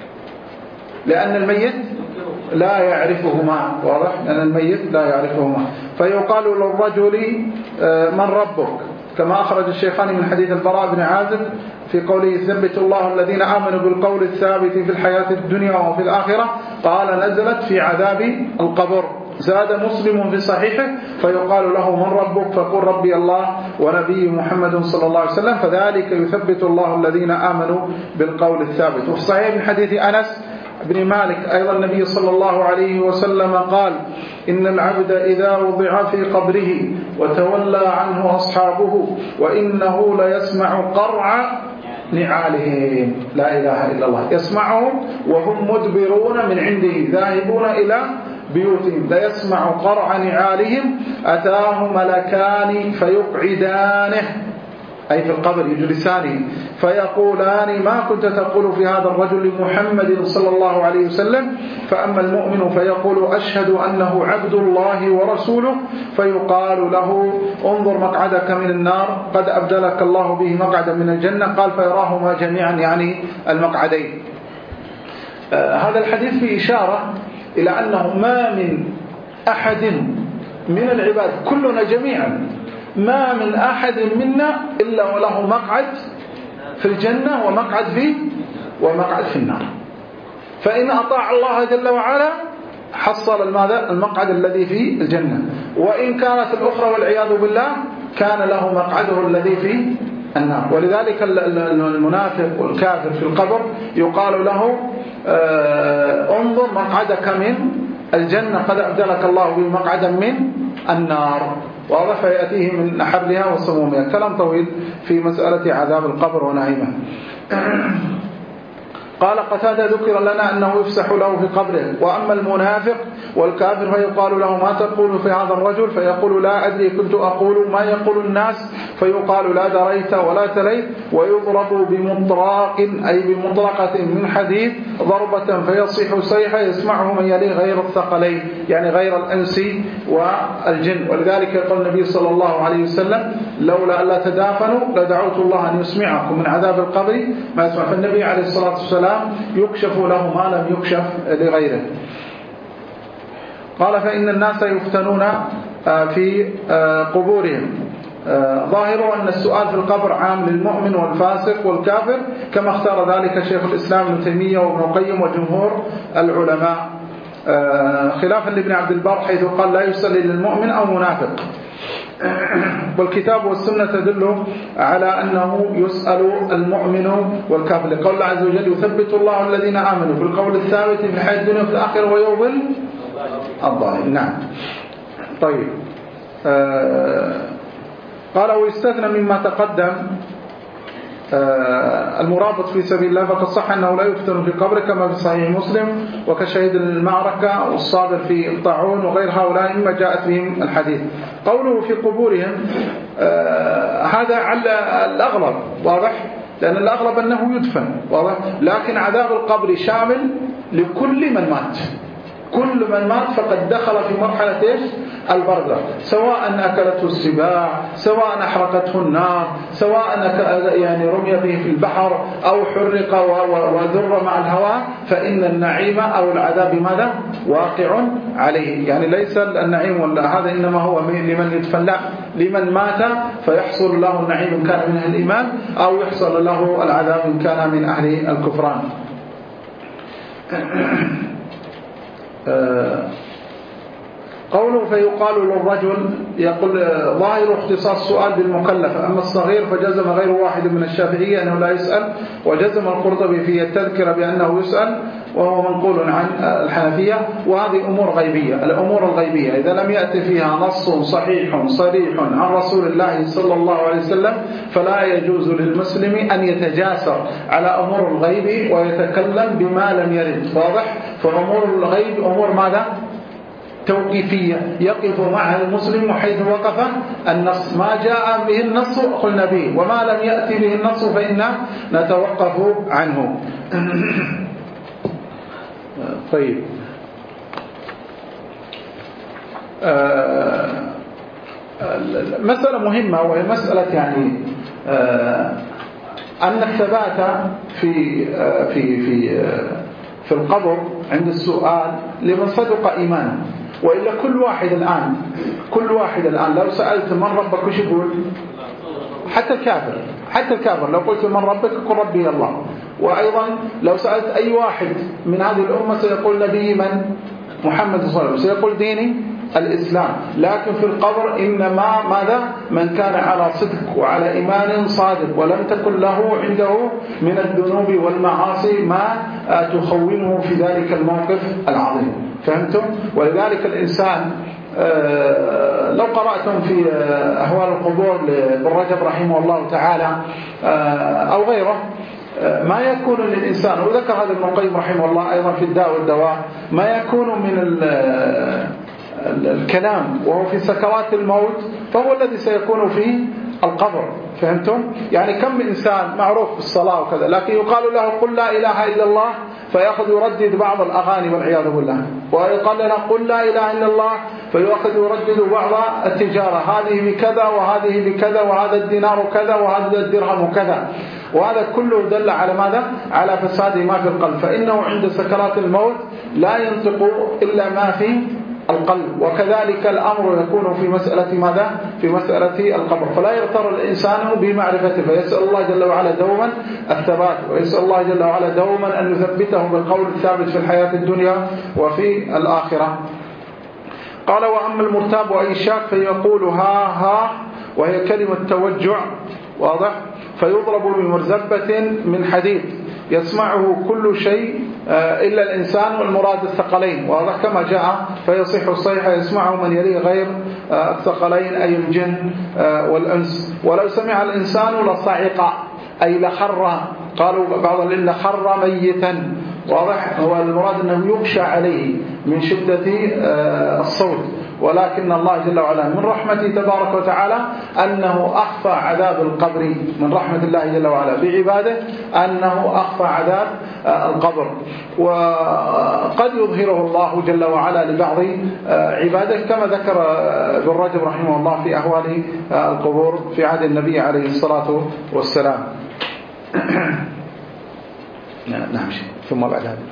لأن الميت لا يعرفهما. واضح؟ لأن الميت لا يعرفهما. فيقال للرجل: من ربك؟ كما أخرج الشيخان من حديث البراء بن عازب في قوله: ثبت الله الذين آمنوا بالقول الثابت في الحياة الدنيا وفي الآخرة. قال: نزلت في عذاب القبر. زاد مسلم في صحيحه: فيقال له: من ربك؟ فقل: ربي الله ونبي محمد صلى الله عليه وسلم، فذلك يثبت الله الذين آمنوا بالقول الثابت. وفي صحيح من حديث أنس بن مالك أيضا النبي صلى الله عليه وسلم قال: إن العبد إذا وضع في قبره وتولى عنه أصحابه وإنه ليسمع قرع نعالهم. لا إله إلا الله. يسمعهم وهم مدبرون من عنده ذاهبون إلى بيوتهم. ليسمع قرع نعالهم. أتاه ملكان فيقعدانه، أي في القبر يجلسانه، فيقولان: ما كنت تقول في هذا الرجل محمد صلى الله عليه وسلم؟ فأما المؤمن فيقول: أشهد أنه عبد الله ورسوله. فيقال له: انظر مقعدك من النار، قد أبدلك الله به مقعدا من الجنة. قال: فيراهما جميعا، يعني المقعدين. هذا الحديث فيه إشارة إلى أنه ما من أحد من العباد، كلنا جميعا، ما من أحد منا إلا وله مقعد في الجنة ومقعد في النار. فإن أطاع الله جل وعلا حصل المقعد الذي في الجنة، وإن كانت الأخرى والعياذ بالله كان له مقعده الذي في النار. ولذلك المنافق والكافر في القبر يقال له: انظر مقعدك من الجنة، قد أبدلك الله به مقعدا من النار. واضح؟ فيأتيه من حرها وسمومها. كلام طويل في مسألة عذاب القبر ونعيمه. قال قتادة: ذكر لنا أنه يفسح له في قبره. وأما المنافق والكافر فيقال له: ما تقول في هذا الرجل؟ فيقول: لا أدري، كنت أقول ما يقول الناس. فيقال: لا دريت ولا تليت. ويضرب بمطراق، أي بمطرقة من حديد، ضربة فيصيح صيحة يسمعه من يليه غير الثقلين، يعني غير الأنس والجن. ولذلك يقول النبي صلى الله عليه وسلم: لولا ألا تدافنوا لدعوت الله أن يسمعكم من عذاب القبر ما يسمع. فالنبي عليه الصلاة والسلام يكشف له ما لم يكشف لغيره. قال: فإن الناس يفتنون في قبورهم. ظاهر أن السؤال في القبر عام للمؤمن والفاسق والكافر، كما اختار ذلك شيخ الإسلام ابن تيمية وابن القيم وجمهور العلماء، خلافا لابن عبد البر حيث قال: لا يصلي للمؤمن أو منافق. والكتاب والسنة تدل على أنه يسأل المؤمن والكافر، لقول الله عز وجل: يثبت الله الذين آمنوا بالقول الثابت في الحياة الدنيا وفي الآخرة ويضل الظالمين. نعم. طيب. قال: ويستثنى مما تقدم المرابط في سبيل الله، فقد صح أنه لا يفتن في قبره كما في صحيح مسلم، وكشهيد المعركة والصابر في الطاعون وغير هؤلاء مما جاءت بهم الحديث. قوله في قبورهم هذا على الأغلب، واضح؟ لأن الأغلب أنه يدفن، واضح؟ لكن عذاب القبر شامل لكل من مات. كل من مات فقد دخل في مرحلة إيش؟ البرزخ، سواء أكلته السباع، سواء أحرقته النار، سواء يعني رمي به في البحر أو حرق وذر مع الهواء، فإن النعيم أو العذاب ماذا؟ واقع عليه. يعني ليس النعيم ولا هذا إنما هو لمن يدفن، لا، لمن مات فيحصل له النعيم إن كان من أهل الإيمان، أو يحصل له العذاب إن كان من أهل الكفران. قوله فيقال للرجل، يقول ظاهر اختصاص السؤال بالمكلف، أما الصغير فجزم غير واحد من الشافعية أنه لا يسأل، وجزم القرطبي في التذكرة بأنه يسأل، وهو منقول عن الحنفية. وهذه أمور غيبية. الأمور الغيبية إذا لم يأتي فيها نص صحيح صريح عن رسول الله صلى الله عليه وسلم فلا يجوز للمسلم أن يتجاسر على أمور الغيب ويتكلم بما لم يرد. واضح؟ فأمور الغيب أمور ماذا؟ توقيفية، يقف معها المسلم حيث وقف النص. ما جاء به النص قلنا به، وما لم يأتي به النص فإنا نتوقف عنه. طيب، مسألة مهمة، وهي مسألة يعني أن الثبات في القبر عند السؤال لمن صدق إيمانه. وإلا كل واحد الآن لو سألت من ربك وش يقول؟ حتى الكافر لو قلت من ربك يقول ربي الله. وأيضا لو سألت أي واحد من هذه الأمة سيقول نبي من؟ محمد صلى الله عليه وسلم، سيقول ديني الإسلام. لكن في القبر إنما ماذا؟ من كان على صدق وعلى إيمان صادق ولم تكن له عنده من الذنوب والمعاصي ما تخونه في ذلك الموقف العظيم. فهمتم؟ ولذلك الإنسان لو قرأتم في أهوال القبور لابن رجب رحمه الله تعالى أو غيره ما يكون للإنسان، وذكر هذا ابن القيم رحمه الله أيضا في الداء والدواء، ما يكون من الكلام وهو في سكرات الموت فهو الذي سيكون في القبر. فهمتم؟ يعني كم من إنسان معروف بالصلاة وكذا لكن يقال له قل لا إله إلا الله فيأخذ يردد بعض الأغاني والعياذ بالله، ويقال له قل لا إله إلا الله فيأخذ يردد بعض التجارة، هذه بكذا وهذه بكذا وهذا الدينار كذا وهذا الدرهم كذا. وهذا كله دل على ماذا؟ على فساد ما في القلب، فإنه عند سكرات الموت لا ينطق إلا ما في القلب. وكذلك الأمر يكون في مسألة ماذا؟ في مسألة القبر. فلا يغتر الإنسان بمعرفته، فيسأل الله جل وعلا دوما الثبات، ويسأل الله جل وعلا دوما أن يثبته بالقول الثابت في الحياة الدنيا وفي الآخرة. قال وأما المرتاب أي الشاك فيقول ها وهي كلمة توجع. واضح؟ فيضرب بمرزبة من حديد يسمعه كل شيء إلا الإنسان، والمراد الثقلين. واضح؟ كما جاء فيصيح الصيحة يسمعه من يليه غير الثقلين أي الجن والأنس. ولو سمع الإنسان لصعق أي لخر، قالوا بعض العلماء خر ميتا. واضح؟ هو المراد أنه يغشى عليه من شدة الصوت. ولكن الله جل وعلا من رحمته تبارك وتعالى أنه أخفى عذاب القبر، من رحمة الله جل وعلا بعباده أنه أخفى عذاب القبر، وقد يظهره الله جل وعلا لبعض عباده كما ذكر ابن رجب رحمه الله في أهوال القبور في عهد النبي عليه الصلاة والسلام. نعم. ثم بعد هذا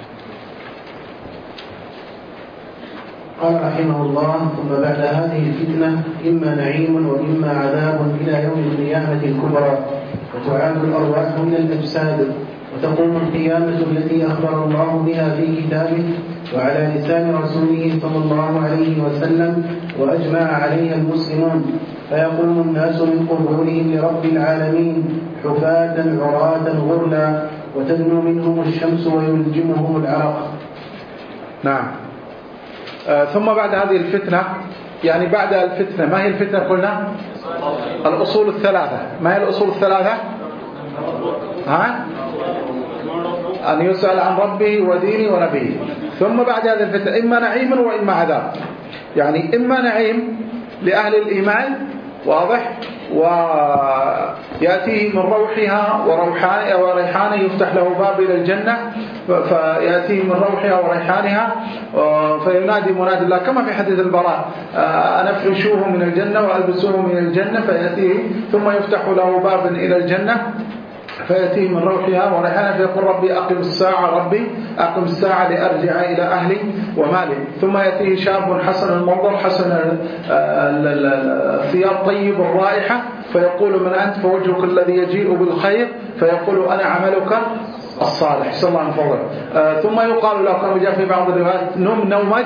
قال رحمه الله ثم بعد هذه الفتنة إما نعيم وإما عذاب إلى يوم القيامة الكبرى، وتعاد الأرواح من الأجساد، وتقوم القيامة التي أخبر الله بها في كتابه وعلى لسان رسوله صلى الله عليه وسلم وأجمع عليها المسلمون، فيقوم الناس من قبورهم لرب العالمين حفاة عراة غرلا، وتدنو منهم الشمس ويلجمهم العرق. نعم. ثم بعد هذه الفتنة، يعني بعد الفتنة ما هي الفتنة؟ قلنا الأصول الثلاثة. ما هي الأصول الثلاثة؟ أن يسأل عن ربه ودينه ونبيه. ثم بعد هذه الفتنة إما نعيم وإما عذاب، يعني إما نعيم لأهل الإيمان. واضح؟ ويأتيه من روحها وريحانه يفتح له باب إلى الجنة، فيأتيه من روحها وريحانها فينادي منادي الله كما في حديث البراء أنا أفرشوه من الجنة وألبسوه من الجنة، فيأتيه ثم يفتح له باب إلى الجنة فيأتيه من روحها وريحانها فيقول ربي أقم الساعة لأرجع إلى أهلي ومالي. ثم يأتيه شاب حسن المنظر حسن الثياب طيب الرائحة فيقول من أنت؟ فوجهك الذي يجيء بالخير فيقول أنا عملك الصالح. صلى الله عليه وسلم. ثم يقال له كما جاء في بعض الروايات نم نومك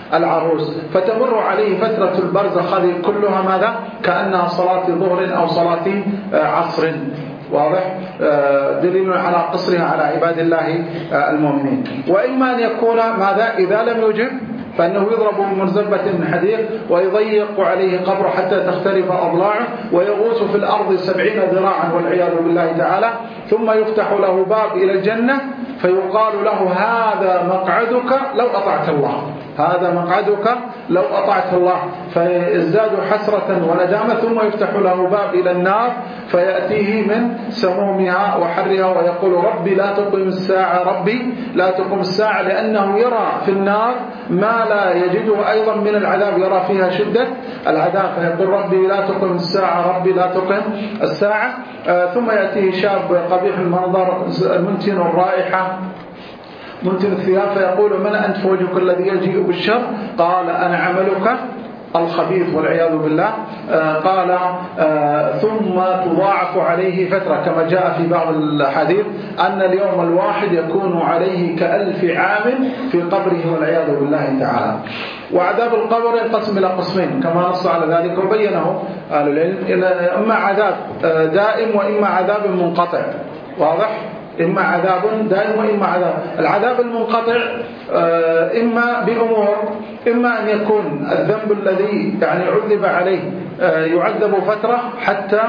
العروس، فتمر عليه فترة البرزخ هذه كلها ماذا؟ كأنها صلاة ظهر أو صلاة عصر. واضح؟ دليل على قصرها على عباد الله المؤمنين. وإما أن يكون ماذا؟ إذا لم يجب فإنه يضرب بمرزبة من حديد ويضيق عليه قبره حتى تختلف أضلاعه ويغوص في الأرض 70 ذراعا والعياذ بالله تعالى، ثم يفتح له باب إلى الجنة فيقال له هذا مقعدك لو أطعت الله، هذا مقعدك لو أطعت الله، فيزداد حسرة وندامة، ثم يفتح له باب إلى النار فيأتيه من سمومها وحرها ويقول ربي لا تقم الساعة، ربي لا تقم الساعة، لأنه يرى في النار ما لا يجده أيضا من العذاب، يرى فيها شدة العذاب، فيقول ربي لا تقم الساعة، ربي لا تقم الساعة. ثم يأتيه شاب قبيح المنظر منتن الرائحة منتن الثياب فيقول من أنت؟ وجهك الذي يجيء بالشر. قال أنا عملك الخبيث والعياذ بالله. قال ثم تضاعف عليه فترة كما جاء في بعض الحديث أن اليوم الواحد يكون عليه ك1000 عام في قبره والعياذ بالله تعالى. وعذاب القبر ينقسم إلى قسمين كما نص على ذلك وبينه أهل العلم، إما عذاب دائم وإما عذاب منقطع. واضح؟ إما عذاب دائم وإما عذاب. العذاب المنقطع إما بأمور، إما أن يكون الذنب الذي يعني عذب عليه يعذب فترة حتى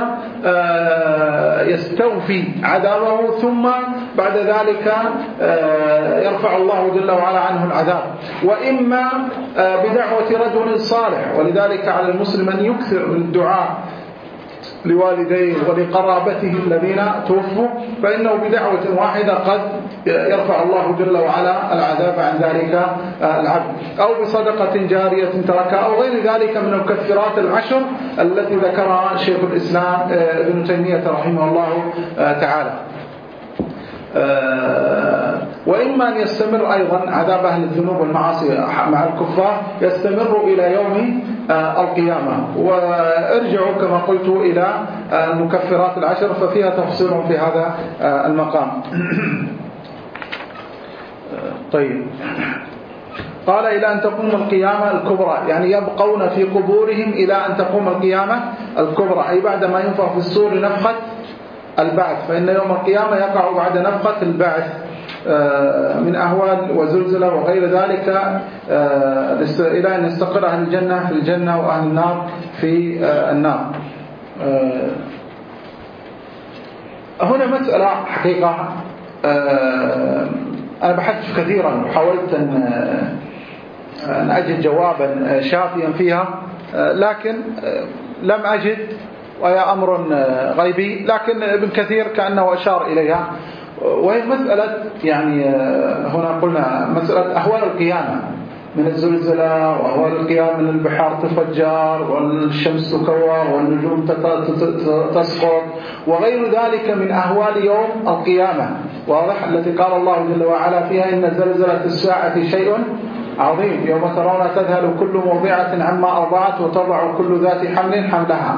يستوفي عذابه، ثم بعد ذلك يرفع الله جل وعلا عنه العذاب. وإما بدعوة رجل صالح، ولذلك على المسلم أن يكثر من الدعاء لوالديه ولقرابته الذين توفوا، فإنه بدعوة واحدة قد يرفع الله جل وعلا العذاب عن ذلك العبد، أو بصدقة جارية تركها أو غير ذلك من المكفرات العشر التي ذكرها شيخ الإسلام ابن تيمية رحمه الله تعالى. وإما أن يستمر أيضا عذاب أهل الذنوب والمعاصي مع الكفار يستمر إلى يوم القيامة. وارجعوا كما قلت إلى المكفرات العشر ففيها تفصيل في هذا المقام. طيب، قال إلى أن تقوم القيامة الكبرى، يعني يبقون في قبورهم إلى أن تقوم القيامة الكبرى، أي بعدما ينفخ في الصور نفخة البعث، فإن يوم القيامة يقع بعد نفخة البعث من أهوال وزلزلة وغير ذلك، إلى أن يستقر أهل الجنة في الجنة وأهل النار في النار. هنا مسألة حقيقة أنا بحثت كثيرا وحاولت أن أجد جوابا شافيا فيها، لكن لم أجد، وهي أمر غيبي، لكن ابن كثير كأنه أشار إليها، وهي مسألة يعني هنا قلنا مسألة أهوال القيامة من الزلزلة، وأهوال القيامة من البحار تفجر والشمس تكور والنجوم تسقط وغير ذلك من أهوال يوم القيامة. واضح؟ التي قال الله جل وعلا فيها إن زلزلة الساعة شيء عظيم يوم ترون تذهل كل مرضعة عما أرضعت وتضع كل ذات حمل حملها.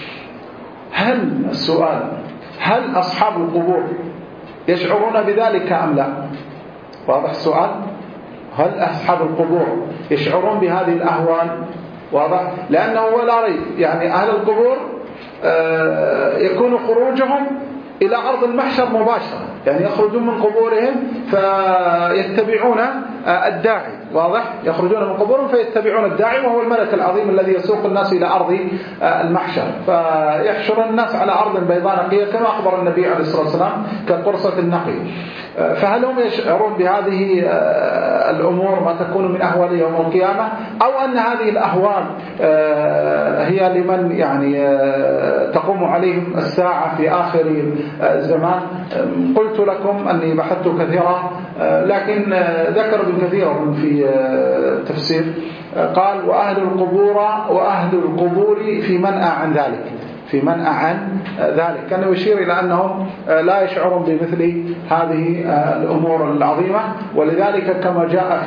هل أصحاب القبور يشعرون بذلك أم لا؟ واضح السؤال؟ هل أصحاب القبور يشعرون بهذه الأهوال؟ واضح؟ لأنه ولا ريب يعني أهل القبور يكون خروجهم إلى أرض المحشر مباشرة، يعني يخرجون من قبورهم فيتبعون الداعي. واضح؟ يخرجون من قبورهم فيتبعون الداعي، وهو الملك العظيم الذي يسوق الناس إلى أرض المحشر، فيحشر الناس على أرض بيضاء نقية كما أخبر النبي عليه الصلاة والسلام كقرصة النقي. فهل هم يشعرون بهذه الأمور ما تكون من أهوال يوم القيامة، أو أن هذه الأهوال هي لمن يعني تقوم عليهم الساعة في آخر الزمان؟ قلت لكم أني بحثت كثيرا، لكن ذكر ابن كثير في تفسير قال وأهل القبور في منأى عن ذلك، في منأى عن ذلك، كان يشير إلى أنهم لا يشعرون بمثل هذه الأمور العظيمة. ولذلك كما جاء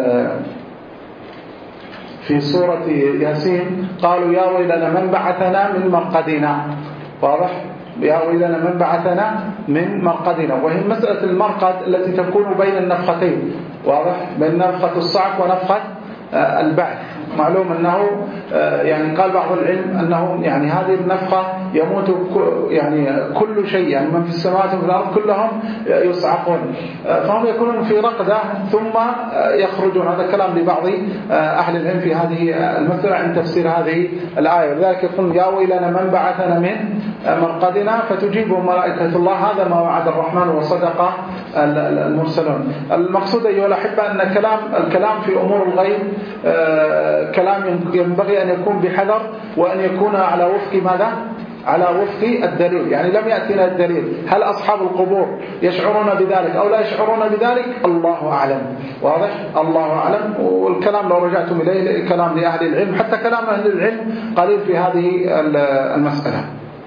في سورة ياسين قالوا يا ويلنا من بعثنا من مرقدنا. واضح؟ يا ويلنا من بعثنا من مرقدنا، وهي مسألة المرقد التي تكون بين النفختين. واضح؟ بين نفخة الصعق ونفخة البعث. معلوم أنه يعني قال بعض العلم أنه يعني هذه النفخة يموت يعني كل شيء، يعني من في السماوات وفي الأرض كلهم يصعقون، فهم يكونون في رقدة ثم يخرجون. هذا كلام لبعض أهل العلم في هذه المسألة عند تفسير هذه الآية. ولذلك يقول يا ويلنا من بعثنا من مرقدنا فتجيبهم ملائكة الله هذا ما وعد الرحمن وصدق المرسلون. المقصود أيها الأحبة أن الكلام في أمور الغيب كلام ينبغي أن يكون بحذر، وأن يكون على وفق ماذا؟ على وفق الدليل. يعني لم يأتنا الدليل، هل أصحاب القبور يشعرون بذلك أو لا يشعرون بذلك؟ الله أعلم. واضح؟ الله أعلم. والكلام لو رجعتم إليه كلام لأهل العلم، حتى كلام أهل العلم قليل في هذه المسألة.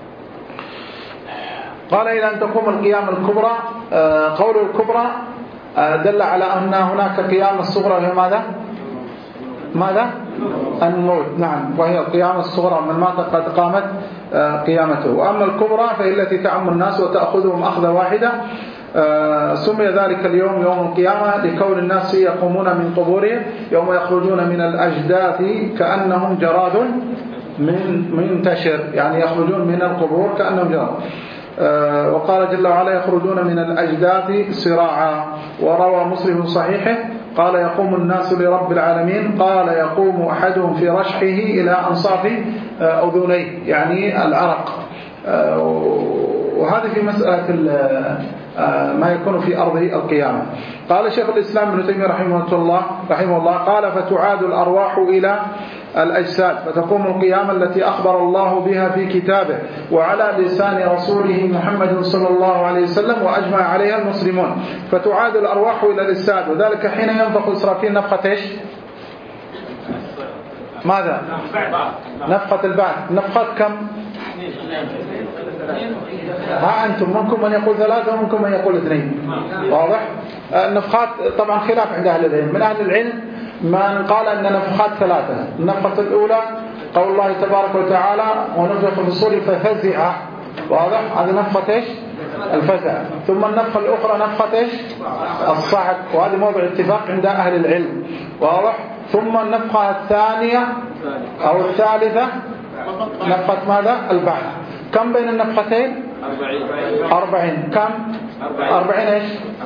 قال إلى أن تقوم القيامة الكبرى. قول الكبرى دل على أن هناك قيامة الصغرى وهي ماذا؟ الموت. نعم، وهي القيامة الصغرى من مات قد قامت قيامته. وأما الكبرى فهي التي تعم الناس وتأخذهم أخذة واحدة. سمي ذلك اليوم يوم القيامة لكون الناس يقومون من قبورهم يوم يخرجون من الأجداث كأنهم جراد منتشر، يعني يخرجون من القبور كأنهم جراد. وقال جل وعلا يخرجون من الأجداث سراعا. وروى مسلم صحيحه قال يقوم الناس لرب العالمين، قال يقوم أحدهم في رشحه إلى أنصاف أذنيه، يعني العرق. وهذه في مسألة ما يكون في أرض القيامة. قال شيخ الإسلام ابن تيمية رحمه الله قال فتعاد الأرواح إلى الأجساد فتقوم القيامة التي أخبر الله بها في كتابه وعلى لسان رسوله محمد صلى الله عليه وسلم وأجمع عليها المسلمون. فتعاد الأرواح إلى الأجساد، وذلك حين ينفخ إسرافيل نفخة إيش؟ ماذا؟ نفخة البعث. نفخة كم؟ ها أنتم منكم من يقول 3 ومنكم من يقول 2. واضح؟ النفخات طبعا خلاف عند أهل العلم. من أهل العلم من قال أن نفخات 3. النفخة الأولى قول الله تبارك وتعالى ونفخ في الصور ففزع. واضح؟ هذه نفخة إيش؟ الفزع. ثم النفخة الأخرى نفخة إيش؟ الصعق، وهذه موضع اتفاق عند أهل العلم. واضح؟ ثم النفخة الثانية أو الثالثة نفخة ماذا؟ البعث. كم بين النفختين؟ 40. كم؟ 40 إيش؟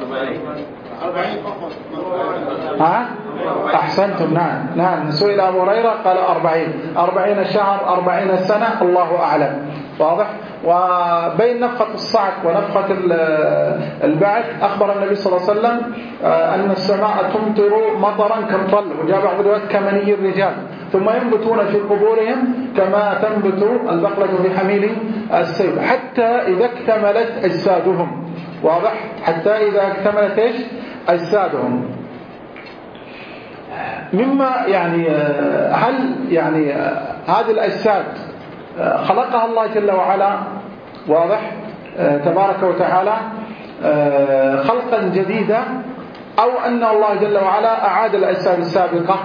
40. أحسنتم. نعم. سئل أبو هريرة قال 40 شهر 40 سنة الله أعلم. واضح؟ وبين نفخة الصعق ونفخة البعث أخبر النبي صلى الله عليه وسلم أن السماء تمطر مطرا كالطل، وجاء بعض الروايات كمني الرجال، ثم ينبتون في قبورهم كما تنبت البقلة في حميل السيل حتى إذا اكتملت أجسادهم. واضح؟ حتى إذا اكتملت إيش؟ أجسادهم. مما يعني هل يعني هذه الأجساد خلقها الله جل وعلا، واضح، تبارك وتعالى خلقا جديدا، أو أن الله جل وعلا أعاد الأجساد السابقة؟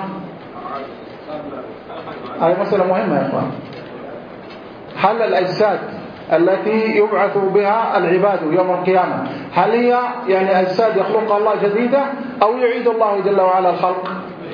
هذه مسألة مهمة يا إخوان. هل الأجساد التي يبعث بها العباد يوم القيامة هل هي يعني أجساد يخلقها الله جديدة أو يعيد الله جل وعلا الخلق؟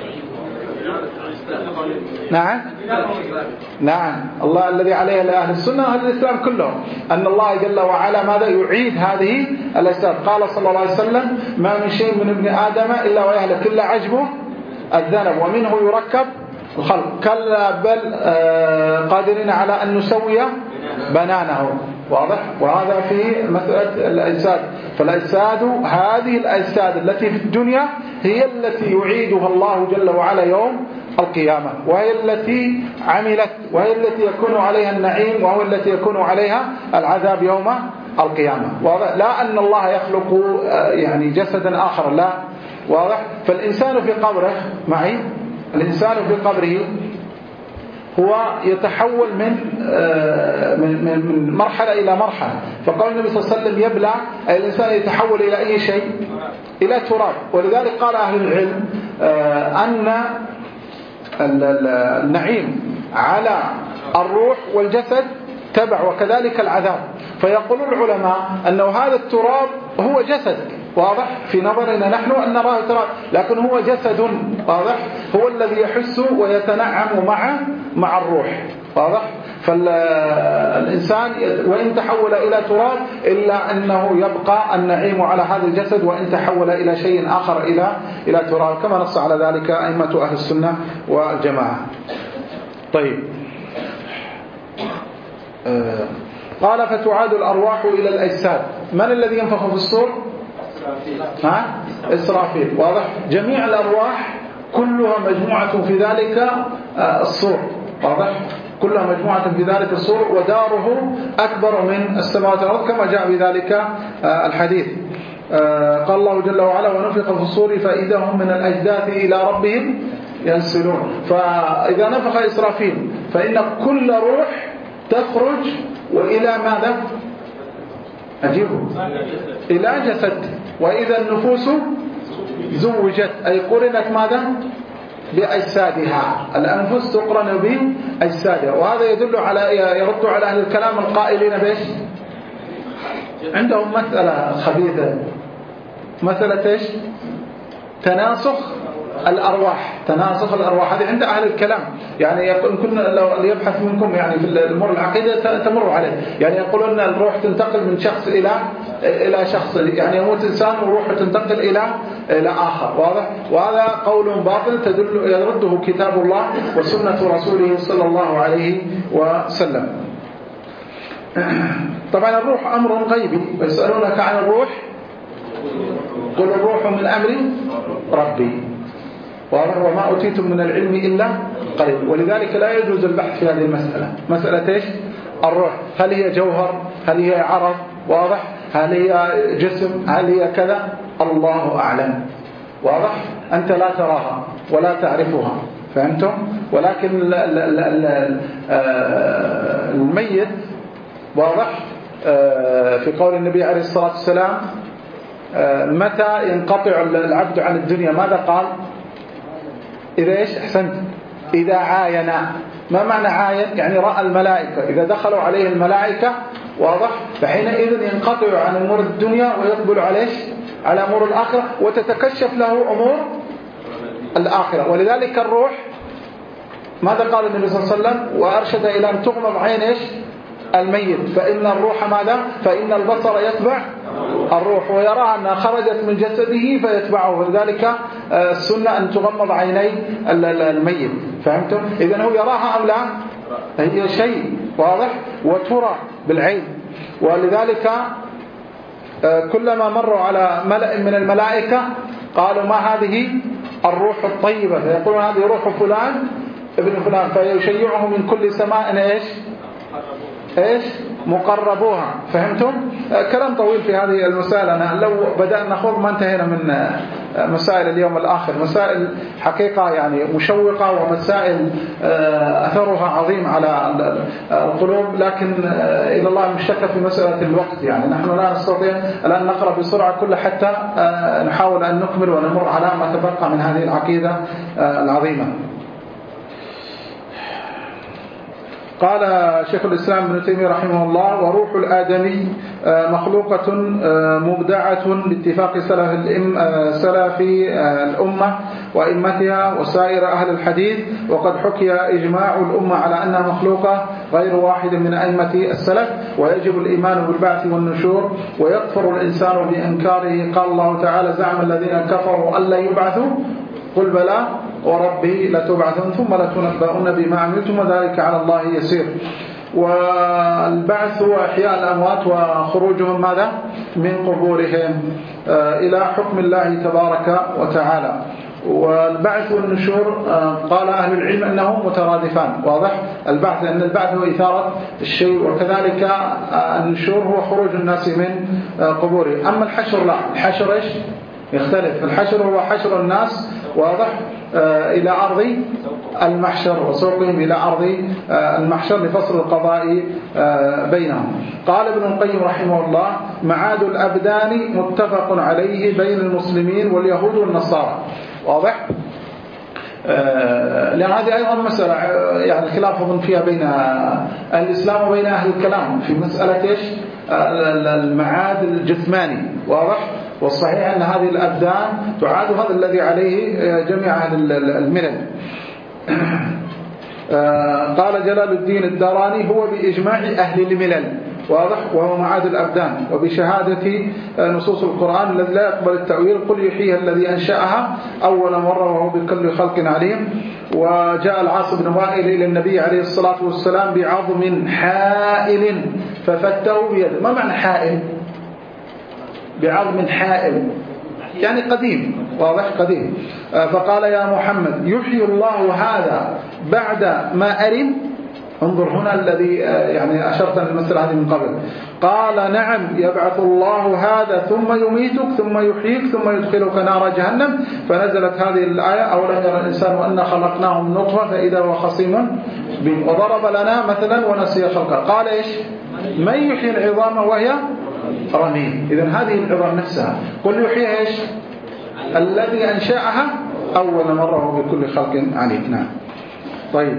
نعم. الله الذي عليه لأهل السنة وأهل الإسلام كلهم أن الله جل وعلا ماذا؟ يعيد هذه الأجساد. قال صلى الله عليه وسلم ما من شيء من ابن آدم إلا ويهلك إلا عجبه الذنب ومنه يركب الخلق. كلا بل قادرين على أن نسوي بنانه. واضح؟ وهذا في مسألة الأجساد. فالأجساد هذه الأجساد التي في الدنيا هي التي يعيدها الله جل وعلا يوم القيامة، وهي التي عملت، وهي التي يكون عليها النعيم، وهي التي يكون عليها العذاب يوم القيامة. واضح؟ لا أن الله يخلق يعني جسدا آخر، لا. واضح؟ فالإنسان في قبره معي، الإنسان في قبره هو يتحول من مرحلة إلى مرحلة. فقال النبي صلى الله عليه وسلم يبلع، أي الإنسان يتحول إلى أي شيء؟ إلى تراب. ولذلك قال أهل العلم أن النعيم على الروح والجسد تبع، وكذلك العذاب. فيقول العلماء أنه هذا التراب هو جسد، واضح؟ في نظرنا نحن أن نراه تراب، لكن هو جسد، واضح؟ هو الذي يحس ويتنعم مع الروح، واضح؟ فالإنسان وإن تحول إلى تراب إلا أنه يبقى النعيم على هذا الجسد، وإن تحول إلى شيء آخر إلى تراب، كما نص على ذلك أئمة أهل السنة والجماعة. طيب، قال فتعاد الأرواح إلى الأجساد. من الذي ينفخ في الصور؟ إسرافيل، واضح؟ جميع الأرواح كلها مجموعة في ذلك الصور، واضح؟ كلها مجموعة في ذلك الصور، وداره أكبر من السماوات والأرض كما جاء بذلك الحديث. قال الله جل وعلا ونفخ في الصور فإذا هم من الأجداث إلى ربهم ينسلون. فإذا نفخ إسرافيل فإن كل روح تخرج وإلى ماذا؟ أجيبه، إلى جسد. وإذا النفوس زوجت أي قرنت ماذا؟ بأجسادها. الأنفس تقرن بأجسادها، وهذا يدل على يرد على أهل الكلام القائلين بإيش؟ عندهم مسألة خبيثة، مسألة إيش؟ تناسخ الأرواح. تناسخ الأرواح هذه عند أهل الكلام، يعني كنا لو يبحث منكم يعني في الأمور العقيدة تمر عليه، يعني يقولون الروح تنتقل من شخص إلى شخص، يعني يموت إنسان وروحه تنتقل إلى آخر، واضح؟ وهذا قول باطل يرده كتاب الله وسنة رسوله صلى الله عليه وسلم. طبعا الروح أمر غيبي، ويسألونك عن الروح قل الروح من أمر ربي، وما أوتيتم من العلم إلا قليل. ولذلك لا يجوز البحث في هذه المسألة، مسألة إيش؟ الروح، هل هي جوهر؟ هل هي عرض؟ واضح؟ هل هي جسم؟ هل هي كذا؟ الله أعلم، واضح؟ أنت لا تراها ولا تعرفها، فهمتم؟ ولكن الميت واضح في قول النبي عليه الصلاة والسلام متى ينقطع العبد عن الدنيا؟ ماذا قال؟ إذا إيش؟ أحسنت، إذا عاين. ما معنى عاين؟ يعني رأى الملائكة، إذا دخلوا عليه الملائكة، واضح؟ فحينئذ ينقطع عن أمور الدنيا ويقبل على أمور الآخرة، وتتكشف له أمور الآخرة. ولذلك الروح ماذا قال النبي صلى الله عليه وسلم؟ وأرشد إلى أن تغمض عين إيش؟ الميت، فإن الروح ماذا؟ فإن البصر يتبع الروح ويراها أنها خرجت من جسده فيتبعه، ولذلك السنة أن تغمض عيني الميت، فهمتم؟ إذن هو يراها أم لا؟ هي شيء واضح وترى بالعين. ولذلك كلما مروا على ملأ من الملائكة قالوا ما هذه الروح الطيبة، فيقولون هذه روح فلان ابن فلان، فيشيعه من كل سماء إيش؟ مقربوها، فهمتم؟ كلام طويل في هذه المسائل، أنا لو بدأنا نخوض ما انتهينا من مسائل اليوم الآخر، مسائل حقيقة يعني مشوقة، ومسائل أثرها عظيم على القلوب، لكن إلى الله المشتكى في مسألة الوقت، يعني نحن لا نستطيع الآن نقرأ بسرعة كل حتى نحاول أن نكمل ونمر على ما تبقى من هذه العقيدة العظيمة. قال شيخ الإسلام ابن تيمية رحمه الله وروح الآدمي مخلوقة مبدعة باتفاق سلف الأمة وإمتها وسائر أهل الحديث، وقد حكي إجماع الأمة على أنها مخلوقة غير واحد من أئمة السلف، ويجب الإيمان بالبعث والنشور، ويكفر الإنسان بإنكاره. قال الله تعالى زعم الذين كفروا أن لا يبعثوا قل بلى وربي لتبعثن ثم لتنبؤن بما عملتم وذلك على الله يسير. والبعث وإحياء الأموات وخروجهم ماذا؟ من قبورهم إلى حكم الله تبارك وتعالى. والبعث والنشور قال أهل العلم أنهم مترادفان، واضح؟ البعث لأن البعث هو إثارة الشيء، وكذلك النشور هو خروج الناس من قبورهم. أما الحشر لا، الحشر إيش؟ يختلف. الحشر هو حشر الناس، واضح؟ إلى أرض المحشر وسوقهم إلى أرض المحشر لفصل القضاء بينهم. قال ابن القيم رحمه الله معاد الأبدان متفق عليه بين المسلمين واليهود والنصارى، واضح؟ لأن هذه أيضا مسألة يعني خلاف فيها بين أهل الإسلام وبين أهل الكلام في مسألة إيش؟ المعاد الجسماني، واضح؟ والصحيح أن هذه الأبدان تعاد هذا الذي عليه جميع أهل الملل. قال جلال الدين الدراني هو بإجماع أهل الملل، واضح، وهو معاد الأبدان، وبشهادة نصوص القرآن الذي لا يقبل التأويل قل يحييها الذي أنشأها أول مرة وهو بكل خلق عليم. وجاء العاص بن وائل إلى النبي عليه الصلاة والسلام بعظم حائل ففته بيده. ما معنى حائل؟ بعظم حائل يعني قديم، واضح، قديم. فقال يا محمد يحيي الله هذا بعد ما أرم. انظر هنا الذي يعني أشرت المسألة هذه من قبل. قال نعم يبعث الله هذا ثم يميتك ثم يحييك ثم يدخلك نار جهنم. فنزلت هذه الآية أولم يرى الإنسان أنا خلقناه من نطفة فإذا هو خصيم بين. وضرب لنا مثلا ونسي خلقه. قال إيش؟ من يحيي العظام وهي رميم. إذن هذه العظام نفسها قل يحييها إيش؟ الذي أنشأها أول مرة وهو بكل خلق عليم. نعم. طيب،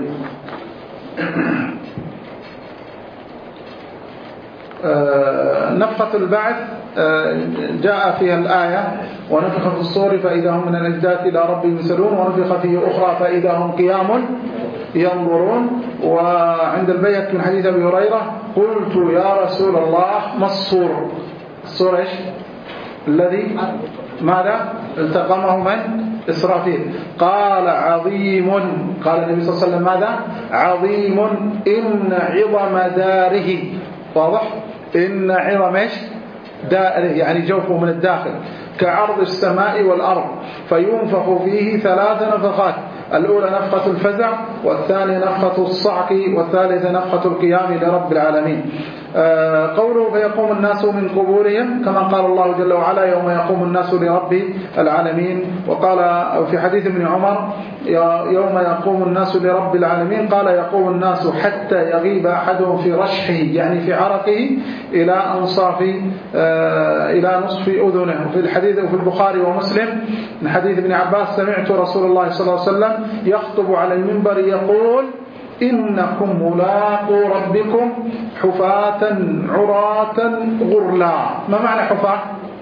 نفخة البعث جاء فيها الآية ونفخ في الصور فإذا هم من الأجداث إلى ربهم يسألون ونفخ فيه أخرى فإذا هم قيام ينظرون. وعند البيهقي من حديث أبي هريرة قلت يا رسول الله ما الصور؟ الصور إيش؟ الذي ماذا التقمه من؟ إسرافيل. قال عظيم. قال النبي صلى الله عليه وسلم ماذا؟ عظيم إن عظم داره. واضح؟ إن عظم إيش؟ داره يعني جوفه من الداخل كعرض السماء والأرض فينفخ فيه 3 نفخات. الأولى نفخة الفزع، والثانية نفخة الصعق، والثالثة نفخة القيام لرب العالمين. قوله فيقوم الناس من قبورهم كما قال الله جل وعلا يوم يقوم الناس لرب العالمين. وقال في حديث ابن عمر يوم يقوم الناس لرب العالمين قال يقوم الناس حتى يغيب أحدهم في رشحه يعني في عرقه إلى أنصاف إلى نصف أذنه. في الحديث وفي البخاري ومسلم من حديث ابن عباس سمعت رسول الله صلى الله عليه وسلم يخطب على المنبر يقول إنكم ملاقو ربكم حفاة عراة غرلا. ما معنى حفاة؟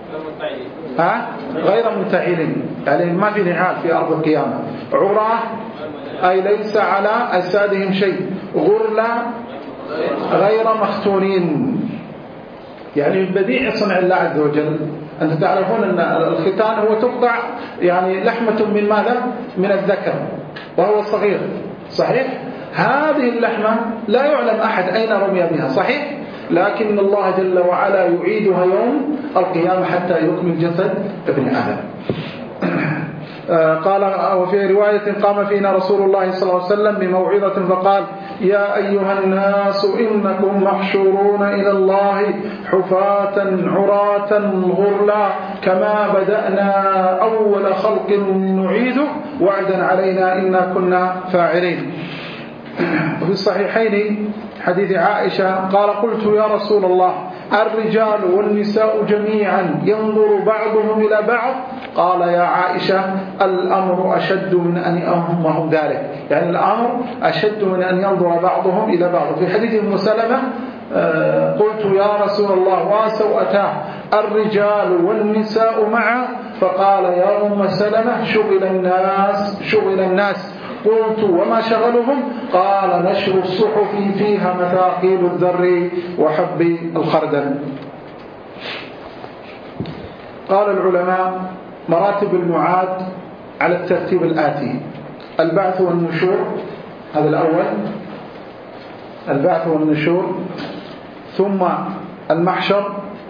غير منتعلين يعني ما في نعال في أرض القيامة. عراة أي ليس على أجسادهم شيء. غرلا غير مختونين يعني من بديع صنع الله عز وجل. أنتم تعرفون أن الختان هو تقطع يعني لحمة من ماذا؟ من الذكر وهو صغير، صحيح؟ هذه اللحمة لا يعلم أحد أين رمي بها، صحيح؟ لكن الله جل وعلا يعيدها يوم القيامة حتى يكمل جسد ابن آدم. قال وفي رواية قام فينا رسول الله صلى الله عليه وسلم بموعظة فقال يا أيها الناس إنكم محشورون إلى الله حفاة عراة غرلا كما بدأنا أول خلق نعيده وعدا علينا إنا كنا فاعلين. وفي الصحيحين حديث عائشة قال قلت يا رسول الله الرجال والنساء جميعا ينظر بعضهم إلى بعض؟ قال يا عائشة الأمر أشد من أن يأمهم ذلك يعني الأمر أشد من أن ينظر بعضهم إلى بعض. في حديث أم سلمة قلت يا رسول الله وسوءتاه الرجال والنساء معا؟ فقال يا أم سلمة شغل الناس. قلت وما شغلهم؟ قال نشر الصحف فيها مثاقيل الذر وحب الخردل. قال العلماء مراتب المعاد على الترتيب الآتي: البعث والنشور، هذا الأول، البعث والنشور، ثم المحشر،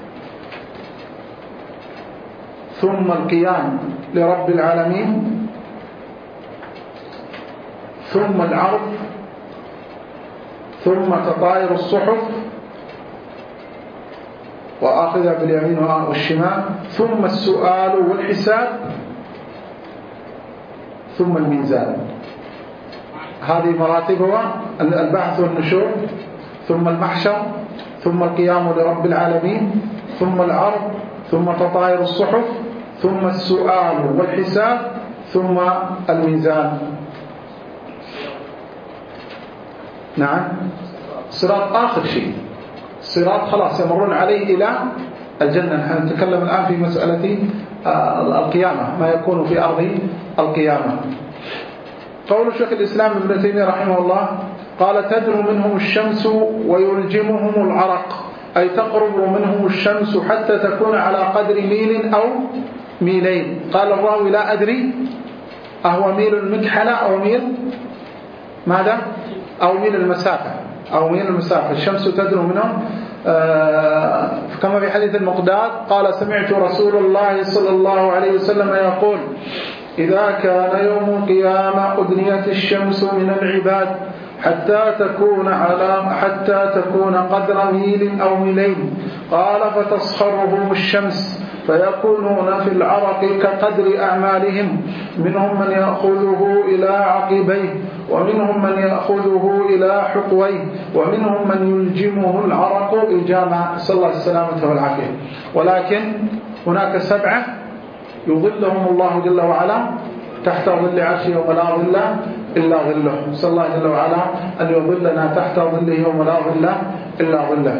ثم القيام لرب العالمين، ثم العرض، ثم تطاير الصحف وآخذها باليمين والشمال، ثم السؤال والحساب، ثم الميزان. هذه مراتبها: البعث والنشور، ثم المحشر، ثم القيام لرب العالمين، ثم العرض، ثم تطاير الصحف، ثم السؤال والحساب، ثم الميزان. نعم. الصراط آخر شيء، الصراط خلاص يمرون عليه إلى الجنة. نحن نتكلم الآن في مسألة القيامة، ما يكون في أرض القيامة. قول شيخ الإسلام ابن تيمية رحمه الله قال: تدنو منهم الشمس ويلجمهم العرق، أي تقرب منهم الشمس حتى تكون على قدر ميل أو ميلين. قال الراوي: لا أدري أهو ميل المكحلة أو ميل ماذا؟ أو ميل المسافة، أو ميل المسافة. الشمس تدنو منهم كما في حديث المقداد قال: سمعت رسول الله صلى الله عليه وسلم يقول: إذا كان يوم القيامة أدنيت الشمس من العباد حتى تكون قدر ميل أو ميلين. قال: فتصخرهم الشمس فيكونون في العرق كقدر أعمالهم، منهم من يأخذه إلى عقبيه، ومنهم من يأخذه إلى حقويه، ومنهم من يلجمه العرق إلجاما، صلى الله السلامة والعافية. ولكن هناك 7 يظلهم الله جل وعلا تحت ظل عرشه يوم لا ظل إلا ظله. صلى الله جل وعلا أن يظلنا تحت ظله يوم لا ظل إلا ظله.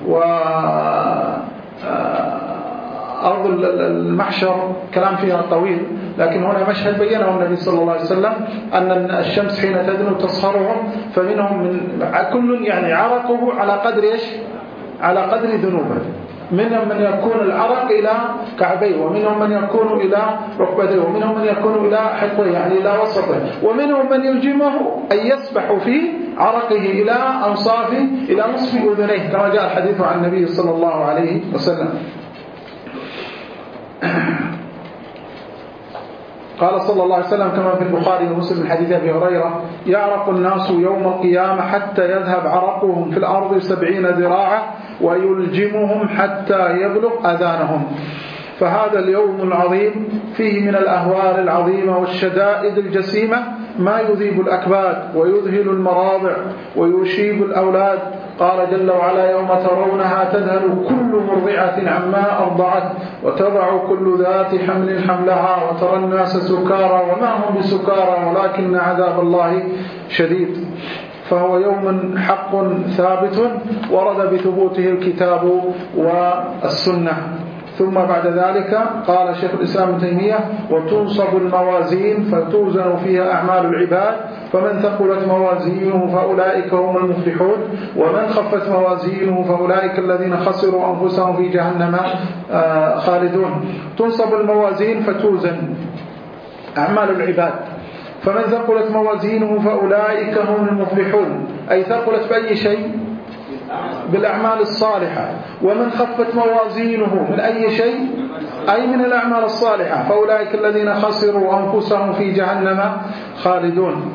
أرض المحشر كلام فيها طويل، لكن هنا مشهد بينه النبي صلى الله عليه وسلم أن الشمس حين تدنو تصهرهم، فمنهم كل يعني عرقه على قدر إيش؟ على قدر ذنوبه. منهم من يكون العرق إلى كعبيه، ومنهم من يكون إلى ركبتيه، ومنهم من يكون إلى حقويه يعني إلى وسطه، ومنهم من يلجمه أي يسبح في عرقه إلى أنصافه إلى نصف أذنيه، كما جاء الحديث عن النبي صلى الله عليه وسلم. قال صلى الله عليه وسلم كما في البخاري ومسلم من حديث أبي هريرة: يعرق الناس يوم القيامة حتى يذهب عرقهم في الأرض 70 ذراعا ويلجمهم حتى يبلغ أذانهم. فهذا اليوم العظيم فيه من الأهوال العظيمة والشدائد الجسيمة ما يذيب الأكباد ويذهل المراضع ويشيب الأولاد. قال جل وعلا: يوم ترونها تذهل كل مرضعة عما أرضعت وتضع كل ذات حمل حملها وترى الناس سكارى وما هم بسكارى ولكن عذاب الله شديد. فهو يوم حق ثابت ورد بثبوته الكتاب والسنة. ثم بعد ذلك قال شيخ الإسلام ابن تيمية: وتنصب الموازين فتوزن فيها أعمال العباد، فمن ثقلت موازينه فأولئك هم المفلحون، ومن خفت موازينه فأولئك الذين خسروا أنفسهم في جهنم خالدون. تنصب الموازين فتوزن أعمال العباد، فمن ثقلت موازينه فأولئك هم المفلحون، أي ثقلت بأي شيء؟ بالأعمال الصالحة. ومن خفت موازينه من أي شيء؟ أي من الأعمال الصالحة، فأولئك الذين خسروا أنفسهم في جهنم خالدون.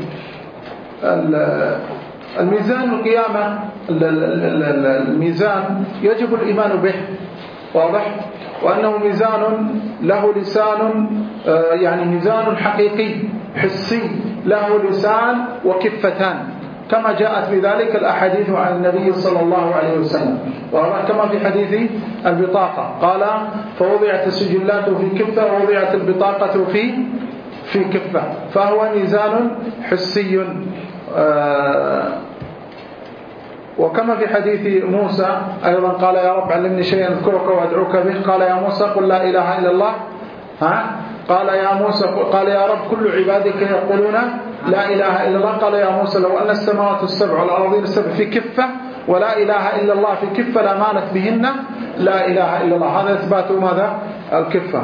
الميزان القيامة، الميزان يجب الإيمان به، واضح؟ وأنه ميزان له لسان، يعني ميزان حقيقي حسي له لسان وكفتان، كما جاءت بذلك الأحاديث عن النبي صلى الله عليه وسلم، كما في حديث البطاقة قال: فوضعت السجلات في كفة ووضعت البطاقة في كفة. فهو ميزان حسي. وكما في حديث موسى أيضا قال: يا رب علمني شيئا أذكرك وأدعوك به. قال: يا موسى قل لا إله إلا الله. قال يا موسى، قال: يا رب كل عبادك يقولون لا إله إلا الله. قال: يا موسى لو أن السماوات السبع والأرضين السبع في كفة ولا إله إلا الله في كفة لمالت بهن لا إله إلا الله. هذا إثبات ماذا؟ الكفة.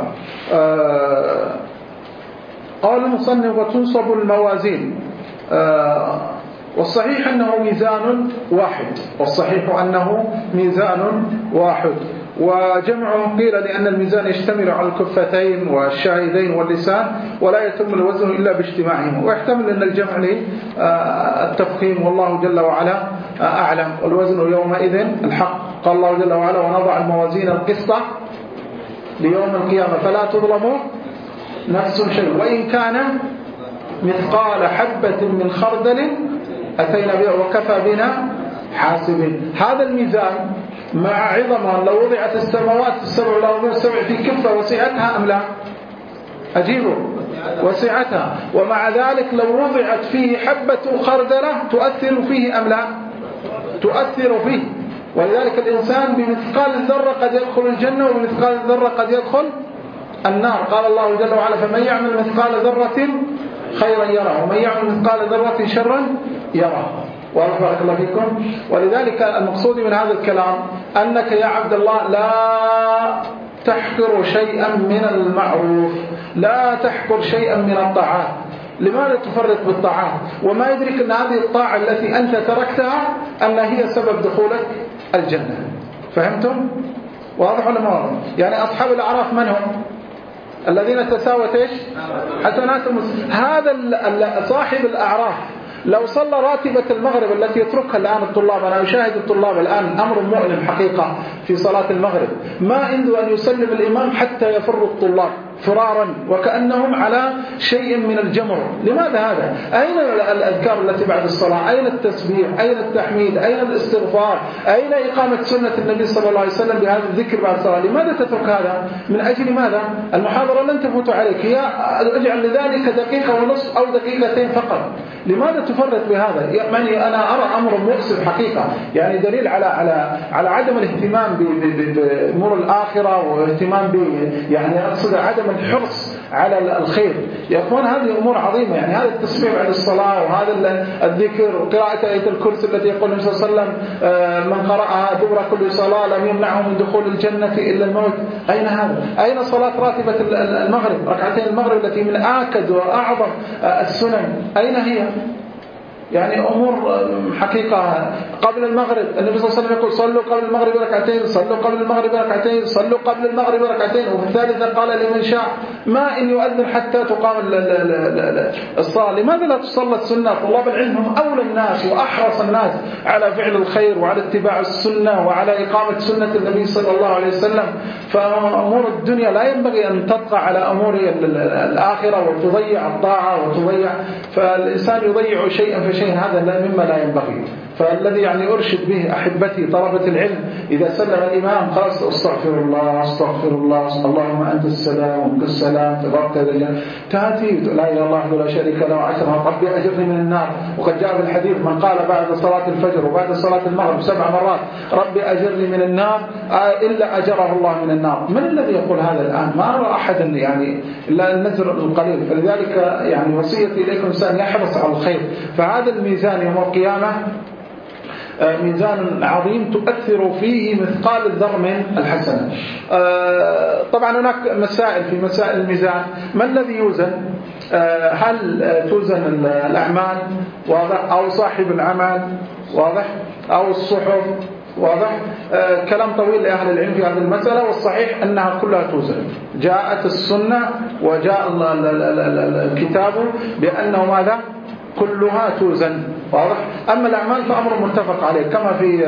قال المصنف: وتنصب الموازين. والصحيح أنه ميزان واحد، والصحيح أنه ميزان واحد. وجمعه قيل لأن الميزان يشتمل على الكفتين والشاهدين واللسان، ولا يتم الوزن إلا باجتماعهم، ويحتمل أن الجمع للتفخيم، والله جل وعلا أعلم. والوزن يومئذ الحق. قال الله جل وعلا: ونضع الموازين القسط ليوم القيامة فلا تظلم نفس شيء وإن كان مثقال حبة من خردل أتينا بها وكفى بنا حاسبين. هذا الميزان مع عظمها لو وضعت السماوات السبع والأرض السبع في كفة وسعتها أم لا؟ أجيبه، وسعتها. ومع ذلك لو وضعت فيه حبة خردلة تؤثر فيه أم لا؟ تؤثر فيه. ولذلك الإنسان بمثقال الذرة قد يدخل الجنة وبمثقال الذرة قد يدخل النار. قال الله جل وعلا فمن يعمل مثقال ذرة خيرا يره ومن يعمل مثقال ذرة شرا يره. واضح بارك الله فيكم. ولذلك المقصود من هذا الكلام أنك يا عبد الله لا تحقر شيئا من المعروف، لا تحقر شيئا من الطاعات. لماذا تفرط بالطاعات وما يدرك أن هذه الطاعة التي أنت تركتها أن هي سبب دخولك الجنة؟ فهمتم؟ واضح ولا ما واضح؟ يعني أصحاب الأعراف من هم؟ الذين تساوت إيش؟ حسناتهم. هذا صاحب الأعراف لو صلى راتبة المغرب التي يتركها الآن الطلاب، أنا أشاهد الطلاب الآن أمر مؤلم حقيقة في صلاة المغرب، ما عنده أن يسلم الإمام حتى يفر الطلاب فرارا وكأنهم على شيء من الجمر. لماذا هذا؟ أين الأذكار التي بعد الصلاة؟ أين التسبيح؟ أين التحميد؟ أين الاستغفار؟ أين إقامة سنة النبي صلى الله عليه وسلم بهذا الذكر بعد الصلاة؟ لماذا تترك هذا؟ من أجل ماذا؟ المحاضرة لن تفوت عليك، هي اجعل لذلك دقيقة ونصف أو دقيقتين فقط. لماذا تفرط بهذا؟ يعني أنا أرى أمر مؤسف حقيقة، يعني دليل على عدم الاهتمام بأمور الآخرة واهتمام يعني أقصد عدم الحرص على الخير. يا أخوان هذه أمور عظيمة، يعني هذا التسبيح بعد الصلاة وهذا الذكر وقراءة آية الكرسي التي يقول النبي صلى الله عليه وسلم من قرأها دبر كل صلاة لم يمنعه من دخول الجنة إلا الموت. أين هذا؟ أين صلاة راتبة المغرب، ركعتين المغرب التي من آكد وأعظم السنن؟ أين هي؟ يعني أمور حقيقة. قبل المغرب النبي صلى الله عليه وسلم يقول صلوا قبل المغرب ركعتين، صلوا قبل المغرب ركعتين، صلوا قبل المغرب ركعتين. وفي الثالثة قال لمن شاء ما إن يؤذن حتى تقام الصلاة. لماذا لا تصلى السنة؟ طلاب العلم هم أولى الناس وأحرص الناس على فعل الخير وعلى اتباع السنة وعلى إقامة سنة النبي صلى الله عليه وسلم. فأمور الدنيا لا ينبغي أن تطغى على أمور الآخرة وتضيع الطاعة وتضيع، فالإنسان يضيع شيئا فشيء، هذا مما لا ينبغي. فالذي يعني أرشد به أحبتي طلبة العلم إذا سلم الإمام خلاص استغفر الله استغفر الله اللهم أنت السلام ومنك السلام تبارك الجلال، تأتي لا إله إلا الله ولا شريك له عشرة ربي أجرني من النار. وقد جاء في الحديث من قال بعد صلاة الفجر وبعد صلاة المغرب 7 مرات ربي أجرني من النار إلا أجره الله من النار. من الذي يقول هذا الآن؟ ما أرى أحدا يعني إلا النذر القليل. فلذلك يعني وصيتي إليكم إنسان يحرص على الخير. فهذا الميزان يوم القيامة ميزان عظيم تؤثر فيه مثقال الذر من الحسنة. طبعا هناك مسائل في مسائل الميزان. ما الذي يوزن؟ هل توزن الأعمال واضح أو صاحب العمل واضح أو الصحف واضح؟ كلام طويل لأهل العلم في هذه المسألة، والصحيح أنها كلها توزن. جاءت السنة وجاء الكتاب بأنه ماذا؟ كلها توزن واضح. أما الأعمال فأمر متفق عليه كما في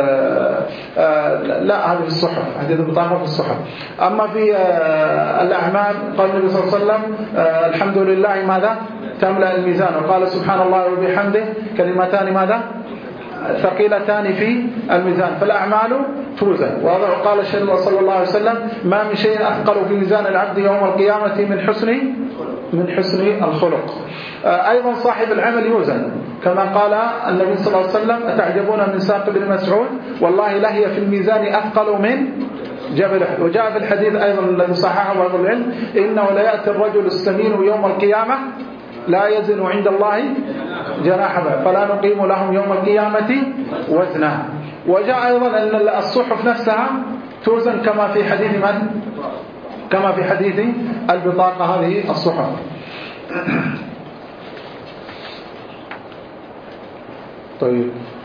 لا هذه في الصحف، هذه البطاقة في الصحف. أما في الأعمال قال النبي صلى الله عليه وسلم الحمد لله ماذا؟ تملأ الميزان. وقال سبحان الله وبحمده كلمتان ماذا؟ ثقيلتان في الميزان. فالأعمال توزن واضح. وقال الشيخ صلى الله عليه وسلم ما من شيء أثقل في ميزان العبد يوم القيامة من حسن الخلق. أيضا صاحب العمل يوزن كما قال النبي صلى الله عليه وسلم أتعجبون من ساق ابن مسعود والله لهي في الميزان أثقل من جبل. وجاء في الحديث أيضا الذي صححه بعض العلم إنه لا يأتي الرجل السمين يوم القيامة لا يزن عند الله جناح بعوضة فلا نقيم لهم يوم القيامة وزنا. وجاء أيضا أن الصحف نفسها توزن كما في حديث من؟ كما في حديث البطاقة هذه الصحف. طيب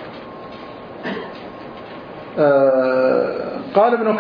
قال ابن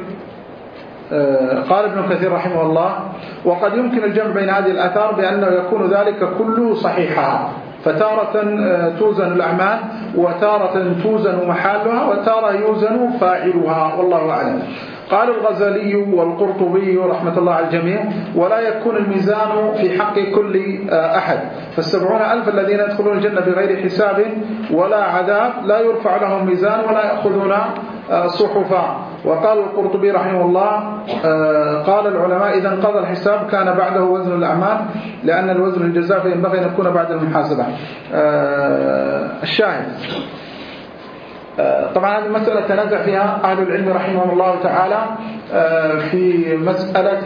كثير رحمه الله وقد يمكن الجمع بين هذه الآثار بأنه يكون ذلك كله صحيحا، فتارة توزن الأعمال وتارة توزن محلها وتارة يوزن فاعلها والله أعلم. قال الغزالي والقرطبي رحمة الله على الجميع ولا يكون الميزان في حق كل أحد، ف70,000 الذين يدخلون الجنة بغير حساب ولا عذاب لا يرفع لهم ميزان ولا يأخذون صحفا. وقال القرطبي رحمه الله قال العلماء إذا انقضى الحساب كان بعده وزن الأعمال لأن الوزن الجزاء فينبغي أن يكون بعد المحاسبة. الشاهد طبعا هذه المسألة تنازع فيها أهل العلم رحمهم الله تعالى في مسألة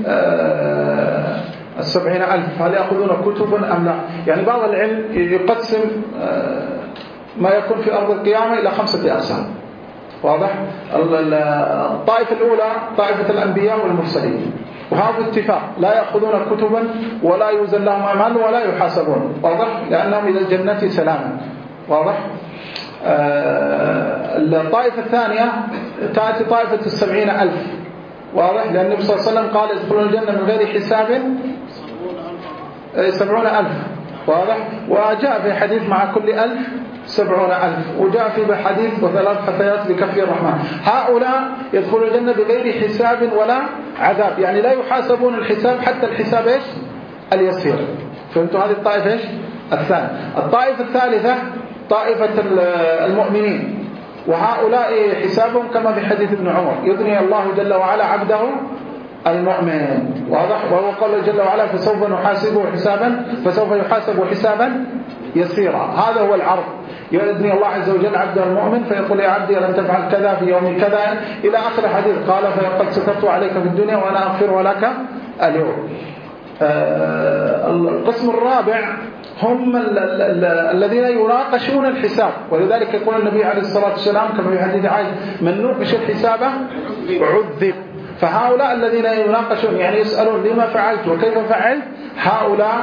70,000 هل يأخذون كتبا أم لا. يعني بعض العلم يقسم ما يكون في أرض القيامة إلى 5 أقسام. واضح؟ الطائفة الأولى طائفة الأنبياء والمرسلين، وهذا اتفاق لا يأخذون كتبا ولا يوزن لهم أعمال ولا يحاسبون. واضح؟ لأنهم إلى الجنة سلاما. واضح؟ الطائفة الثانية تأتي طائفة 70,000. واضح؟ لأن النبي صلى الله عليه وسلم قال ادخلون الجنة من غير حساب 70,000. واضح؟ وجاء في حديث مع كل 1000 70,000، وجاء في حديث وثلاث فتيات بكف الرحمن. هؤلاء يدخلون الجنة بغير حساب ولا عذاب، يعني لا يحاسبون الحساب حتى الحساب إيش؟ اليسير. فهمتوا هذه الطائفة إيش؟ الثانية. الطائفة الثالثة طائفة المؤمنين، وهؤلاء حسابهم كما في حديث ابن عمر يدني الله جل وعلا عبده المؤمن. واضح؟ وهو قال جل وعلا فسوف يحاسب حسابا يسيرا. هذا هو العرض. يدني الله عز وجل عبده المؤمن فيقول يا عبدي ألم تفعل كذا في يوم كذا إلى آخر حديث. قال فقد سترت عليك في الدنيا وأنا أغفر لك اليوم. القسم الرابع هم الذين يناقشون الحساب، ولذلك يقول النبي عليه الصلاة والسلام كما في حديث عائشة من نوقش الحساب عذب. فهؤلاء الذين يناقشون يعني يسألون لما فعلت وكيف فعلت، هؤلاء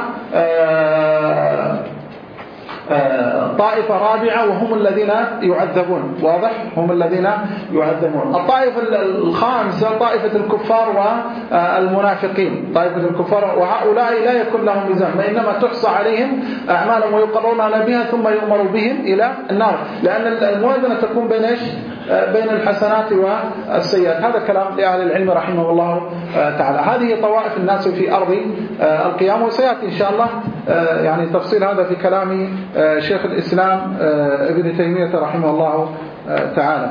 طائفة رابعة وهم الذين يعذبون. واضح؟ هم الذين يعذبون. الطائفة الخامسة طائفة الكفار والمنافقين. طائفة الكفار وهؤلاء لا يكون لهم ميزان، وإنما تحصى عليهم أعمالهم ويقرون بها ثم يؤمر بهم إلى النار، لأن الموازنة تكون بين إيش؟ بين الحسنات والسيئات. هذا كلام لأهل العلم رحمه الله تعالى. هذه طوائف الناس في أرض القيامة، وسيأتي إن شاء الله يعني تفصيل هذا في كلام شيخ الإسلام ابن تيمية رحمه الله تعالى.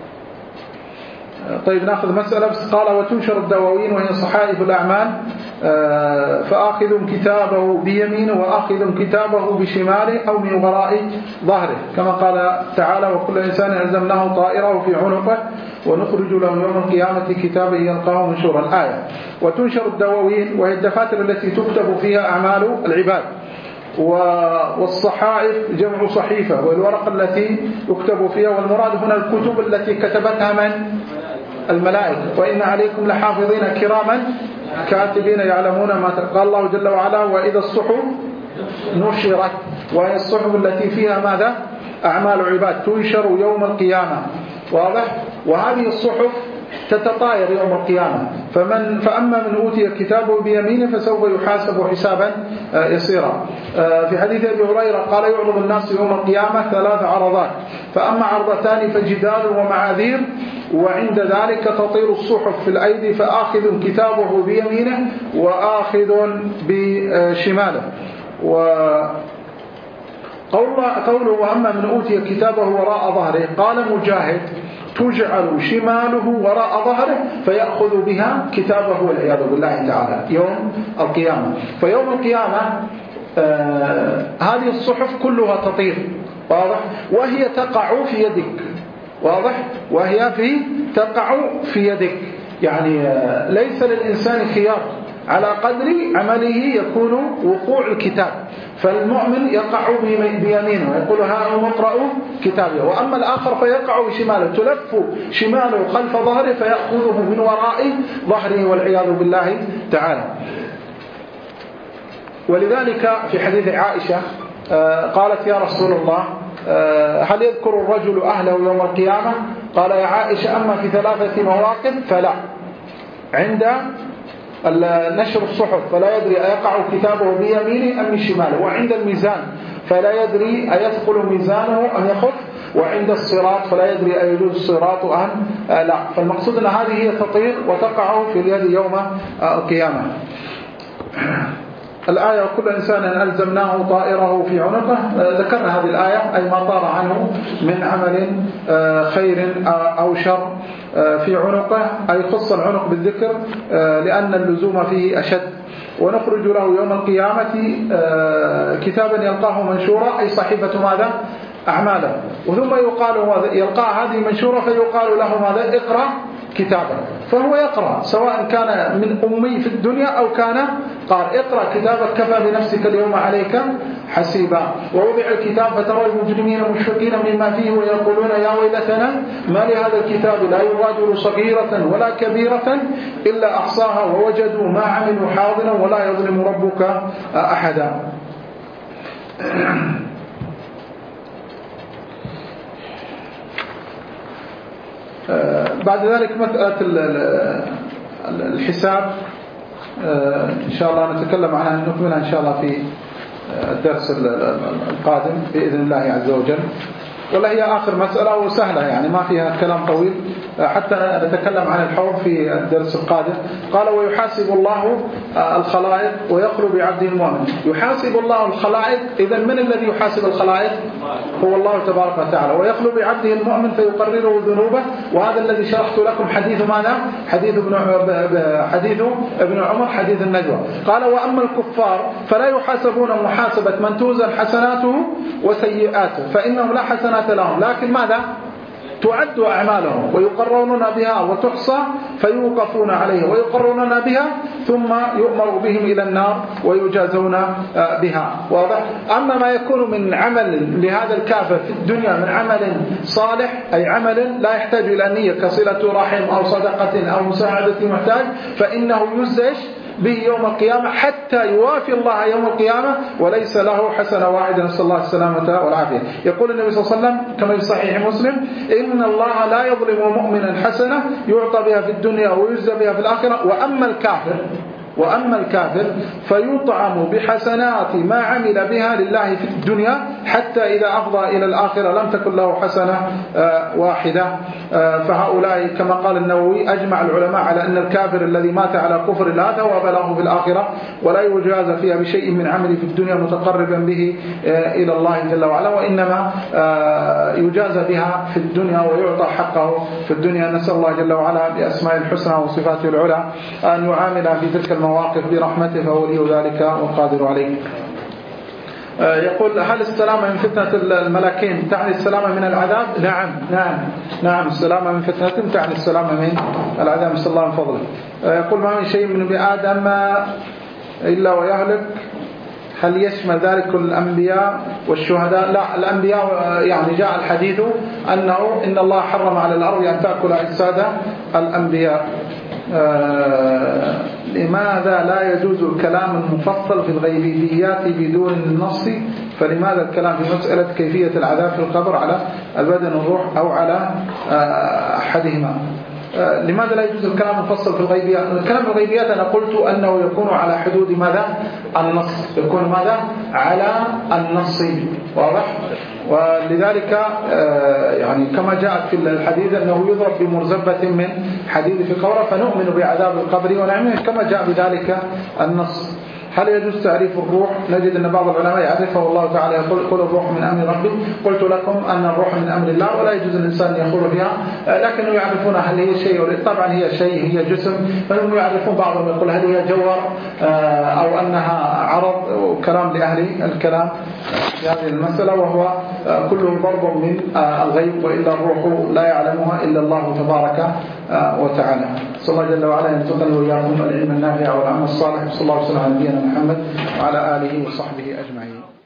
طيب نأخذ مسألة بس. قال وتنشر الدواوين وهي صحائف الأعمال فآخذ كتابه بيمينه وآخذ كتابه بشماله أو من وراء ظهره، كما قال تعالى وكل إنسان ألزمناه طائره في عنقه ونخرج له يوم القيامة كتابا يلقاه منشورا. الآية. وتنشر الدواوين وهي الدفاتر التي تكتب فيها أعمال العباد، والصحائف جمع صحيفة والورقة التي يكتب فيها، والمراد هنا الكتب التي كتبتها من؟ الملائكة. وإن عليكم لحافظين كراما كاتبين يعلمون ما قال الله جل وعلا وإذا الصحف نشرت، وهي الصحف التي فيها ماذا؟ أعمال عباد تنشر يوم القيامة. واضح؟ وهذه الصحف تتطاير يوم القيامة. فأما من أوتي كتابه بيمينه فسوف يحاسب حسابا يسيرا. في حديث أبي هريرة قال يعرض الناس يوم القيامة 3 عرضات، فأما عرضتان فجدال ومعاذير، وعند ذلك تطير الصحف في الأيدي فآخذ كتابه بيمينه وآخذ بشماله. قوله وأما من أوتي كتابه وراء ظهره قال مجاهد تجعل شماله وراء ظهره فيأخذ بها كتابه والعياذ بالله تعالى يوم القيامة. فيوم القيامة هذه الصحف كلها تطير. واضح؟ وهي تقع في يدك. واضح؟ وهي تقع في يدك، يعني ليس للإنسان خيار، على قدر عمله يكون وقوع الكتاب. فالمؤمن يقع بيمينه يقول ها اقرأوا كتابه، وأما الآخر فيقع بشماله تلف شماله خلف ظهره فيأخذه من وراء ظهره والعياذ بالله تعالى. ولذلك في حديث عائشة قالت يا رسول الله هل يذكر الرجل أهله يوم القيامة؟ قال يا عائشة أما في 3 مواقف فلا: عند نشر الصحف فلا يدري أيقع كتابه بيمينه أم بشماله، وعند الميزان فلا يدري أيثقل ميزانه أم يخف، وعند الصراط فلا يدري أيجوز الصراط أم لا. فالمقصود أن هذه هي تطير وتقع في اليد يوم القيامة. الآية وكل إنسان ألزمناه طائره في عنقه، ذكرنا هذه الآية أي ما طار عنه من عمل خير أو شر في عنقه، أي خص العنق بالذكر لأن اللزوم فيه أشد. ونخرج له يوم القيامة كتابا يلقاه منشورا، أي صحيفة ماذا؟ أعماله. وثم يلقى هذه منشورة فيقال له ماذا؟ اقرأ كتابه. فهو يقرأ سواء كان من أمي في الدنيا أو كان قارئ. اقرأ كتابك كفى بنفسك اليوم عليك حسيبا. ووضع الكتاب فترى المجرمين مشفقين مما فيه ويقولون يا ويلتنا ما لهذا الكتاب لا يغادر صغيرة ولا كبيرة إلا أحصاها ووجدوا ما عملوا حاضرا ولا يظلم ربك أحدا. بعد ذلك مسألة الحساب إن شاء الله نتكلم عنها نكملها إن شاء الله في الدرس القادم بإذن الله عز وجل. ولا هي آخر مسألة وسهلة يعني ما فيها كلام طويل حتى نتكلم عن الحوض في الدرس القادم. قال ويحاسب الله الخلائق ويخلو بعبده المؤمن. يحاسب الله الخلائق، إذن من الذي يحاسب الخلائق؟ هو الله تبارك وتعالى. ويخلو بعبده المؤمن فيقرره ذنوبه. وهذا الذي شرحت لكم حديث ماذا؟ حديث ابن عمر حديث النجوى. قال وأما الكفار فلا يحاسبون محاسبة من توزن حسناته وسيئاته فإنهم لا حسنات لهم، لكن ماذا؟ تعد أعمالهم ويقررون بها وتحصى فيوقفون عليها ويقررون بها ثم يؤمر بهم إلى النار ويجازون بها. واضح؟ أما ما يكون من عمل لهذا الكافر في الدنيا من عمل صالح أي عمل لا يحتاج إلى نية كصلة رحم أو صدقة أو مساعدة محتاج فإنه يزج به يوم القيامة حتى يوافي الله يوم القيامة وليس له حسنة واحدة، نسأل الله السلامة والعافية. يقول النبي صلى الله عليه وسلم كما في صحيح مسلم إن الله لا يظلم مؤمنا حسنة يعطى بها في الدنيا ويجزى بها في الآخرة وأما الكافر فيطعم بحسنات ما عمل بها لله في الدنيا حتى إذا أفضى إلى الآخرة لم تكن له حسنة واحدة. فهؤلاء كما قال النووي أجمع العلماء على أن الكافر الذي مات على كفر لا ثواب له في الآخرة ولا يجازى فيها بشيء من عمله في الدنيا متقربا به إلى الله جل وعلا، وإنما يجازى بها في الدنيا ويعطى حقه في الدنيا. نسأل الله جل وعلا بأسماء الحسنى وصفاته العلى أن يعامل في تلك المواقف برحمته فهو ولي ذلك والقادر عليه. يقول هل السلامة من فتنة الملاكين تعني السلامة من العذاب؟ نعم السلامة من فتنة تعني السلامة من العذاب، نسأل الله من فضله. يقول ما من شيء من ابن آدم إلا ويهلك، هل يشمل ذلك الأنبياء والشهداء؟ لا، الأنبياء يعني جاء الحديث أنه إن الله حرم على الأرض أن تأكل أجساد الأنبياء. لماذا لا يجوز الكلام المفصل في الغيبيات بدون النص؟ فلماذا الكلام في مسألة كيفية العذاب في القبر على البدن والروح أو على أحدهما؟ لماذا لا يجوز الكلام المفصل في الغيبيات؟ الكلام في الغيبيات أنا قلت أنه يكون على حدود ماذا؟ النص، يكون ماذا؟ على النص. واضح؟ ولذلك يعني كما جاءت في الحديث أنه يضرب بمرزبة من حديد في قبره فنؤمن بعذاب القبر ونعمه كما جاء بذلك النص. هل يجوز تعريف الروح؟ نجد أن بعض العلماء يعرفه والله تعالى يقول قل الروح من أمر ربي. قلت لكم أن الروح من أمر الله ولا يجوز الإنسان يقول فيها، لكنهم يعرفون هل هي شيء، طبعا هي شيء، هي جسم، فهم يعرفون بعضهم يقول هل هي جوهر أو أنها عرض، وكلام لأهل الكلام في هذه المسألة، وهو كله ضرب من الغيب، وإلا الروح لا يعلمها إلا الله تبارك وتعالى. صلى الله جل وعلا يرزقنا وإياكم العلم النافع والعمل الصالح. صلى الله وسلم على نبينا محمد وعلى آله وصحبه أجمعين.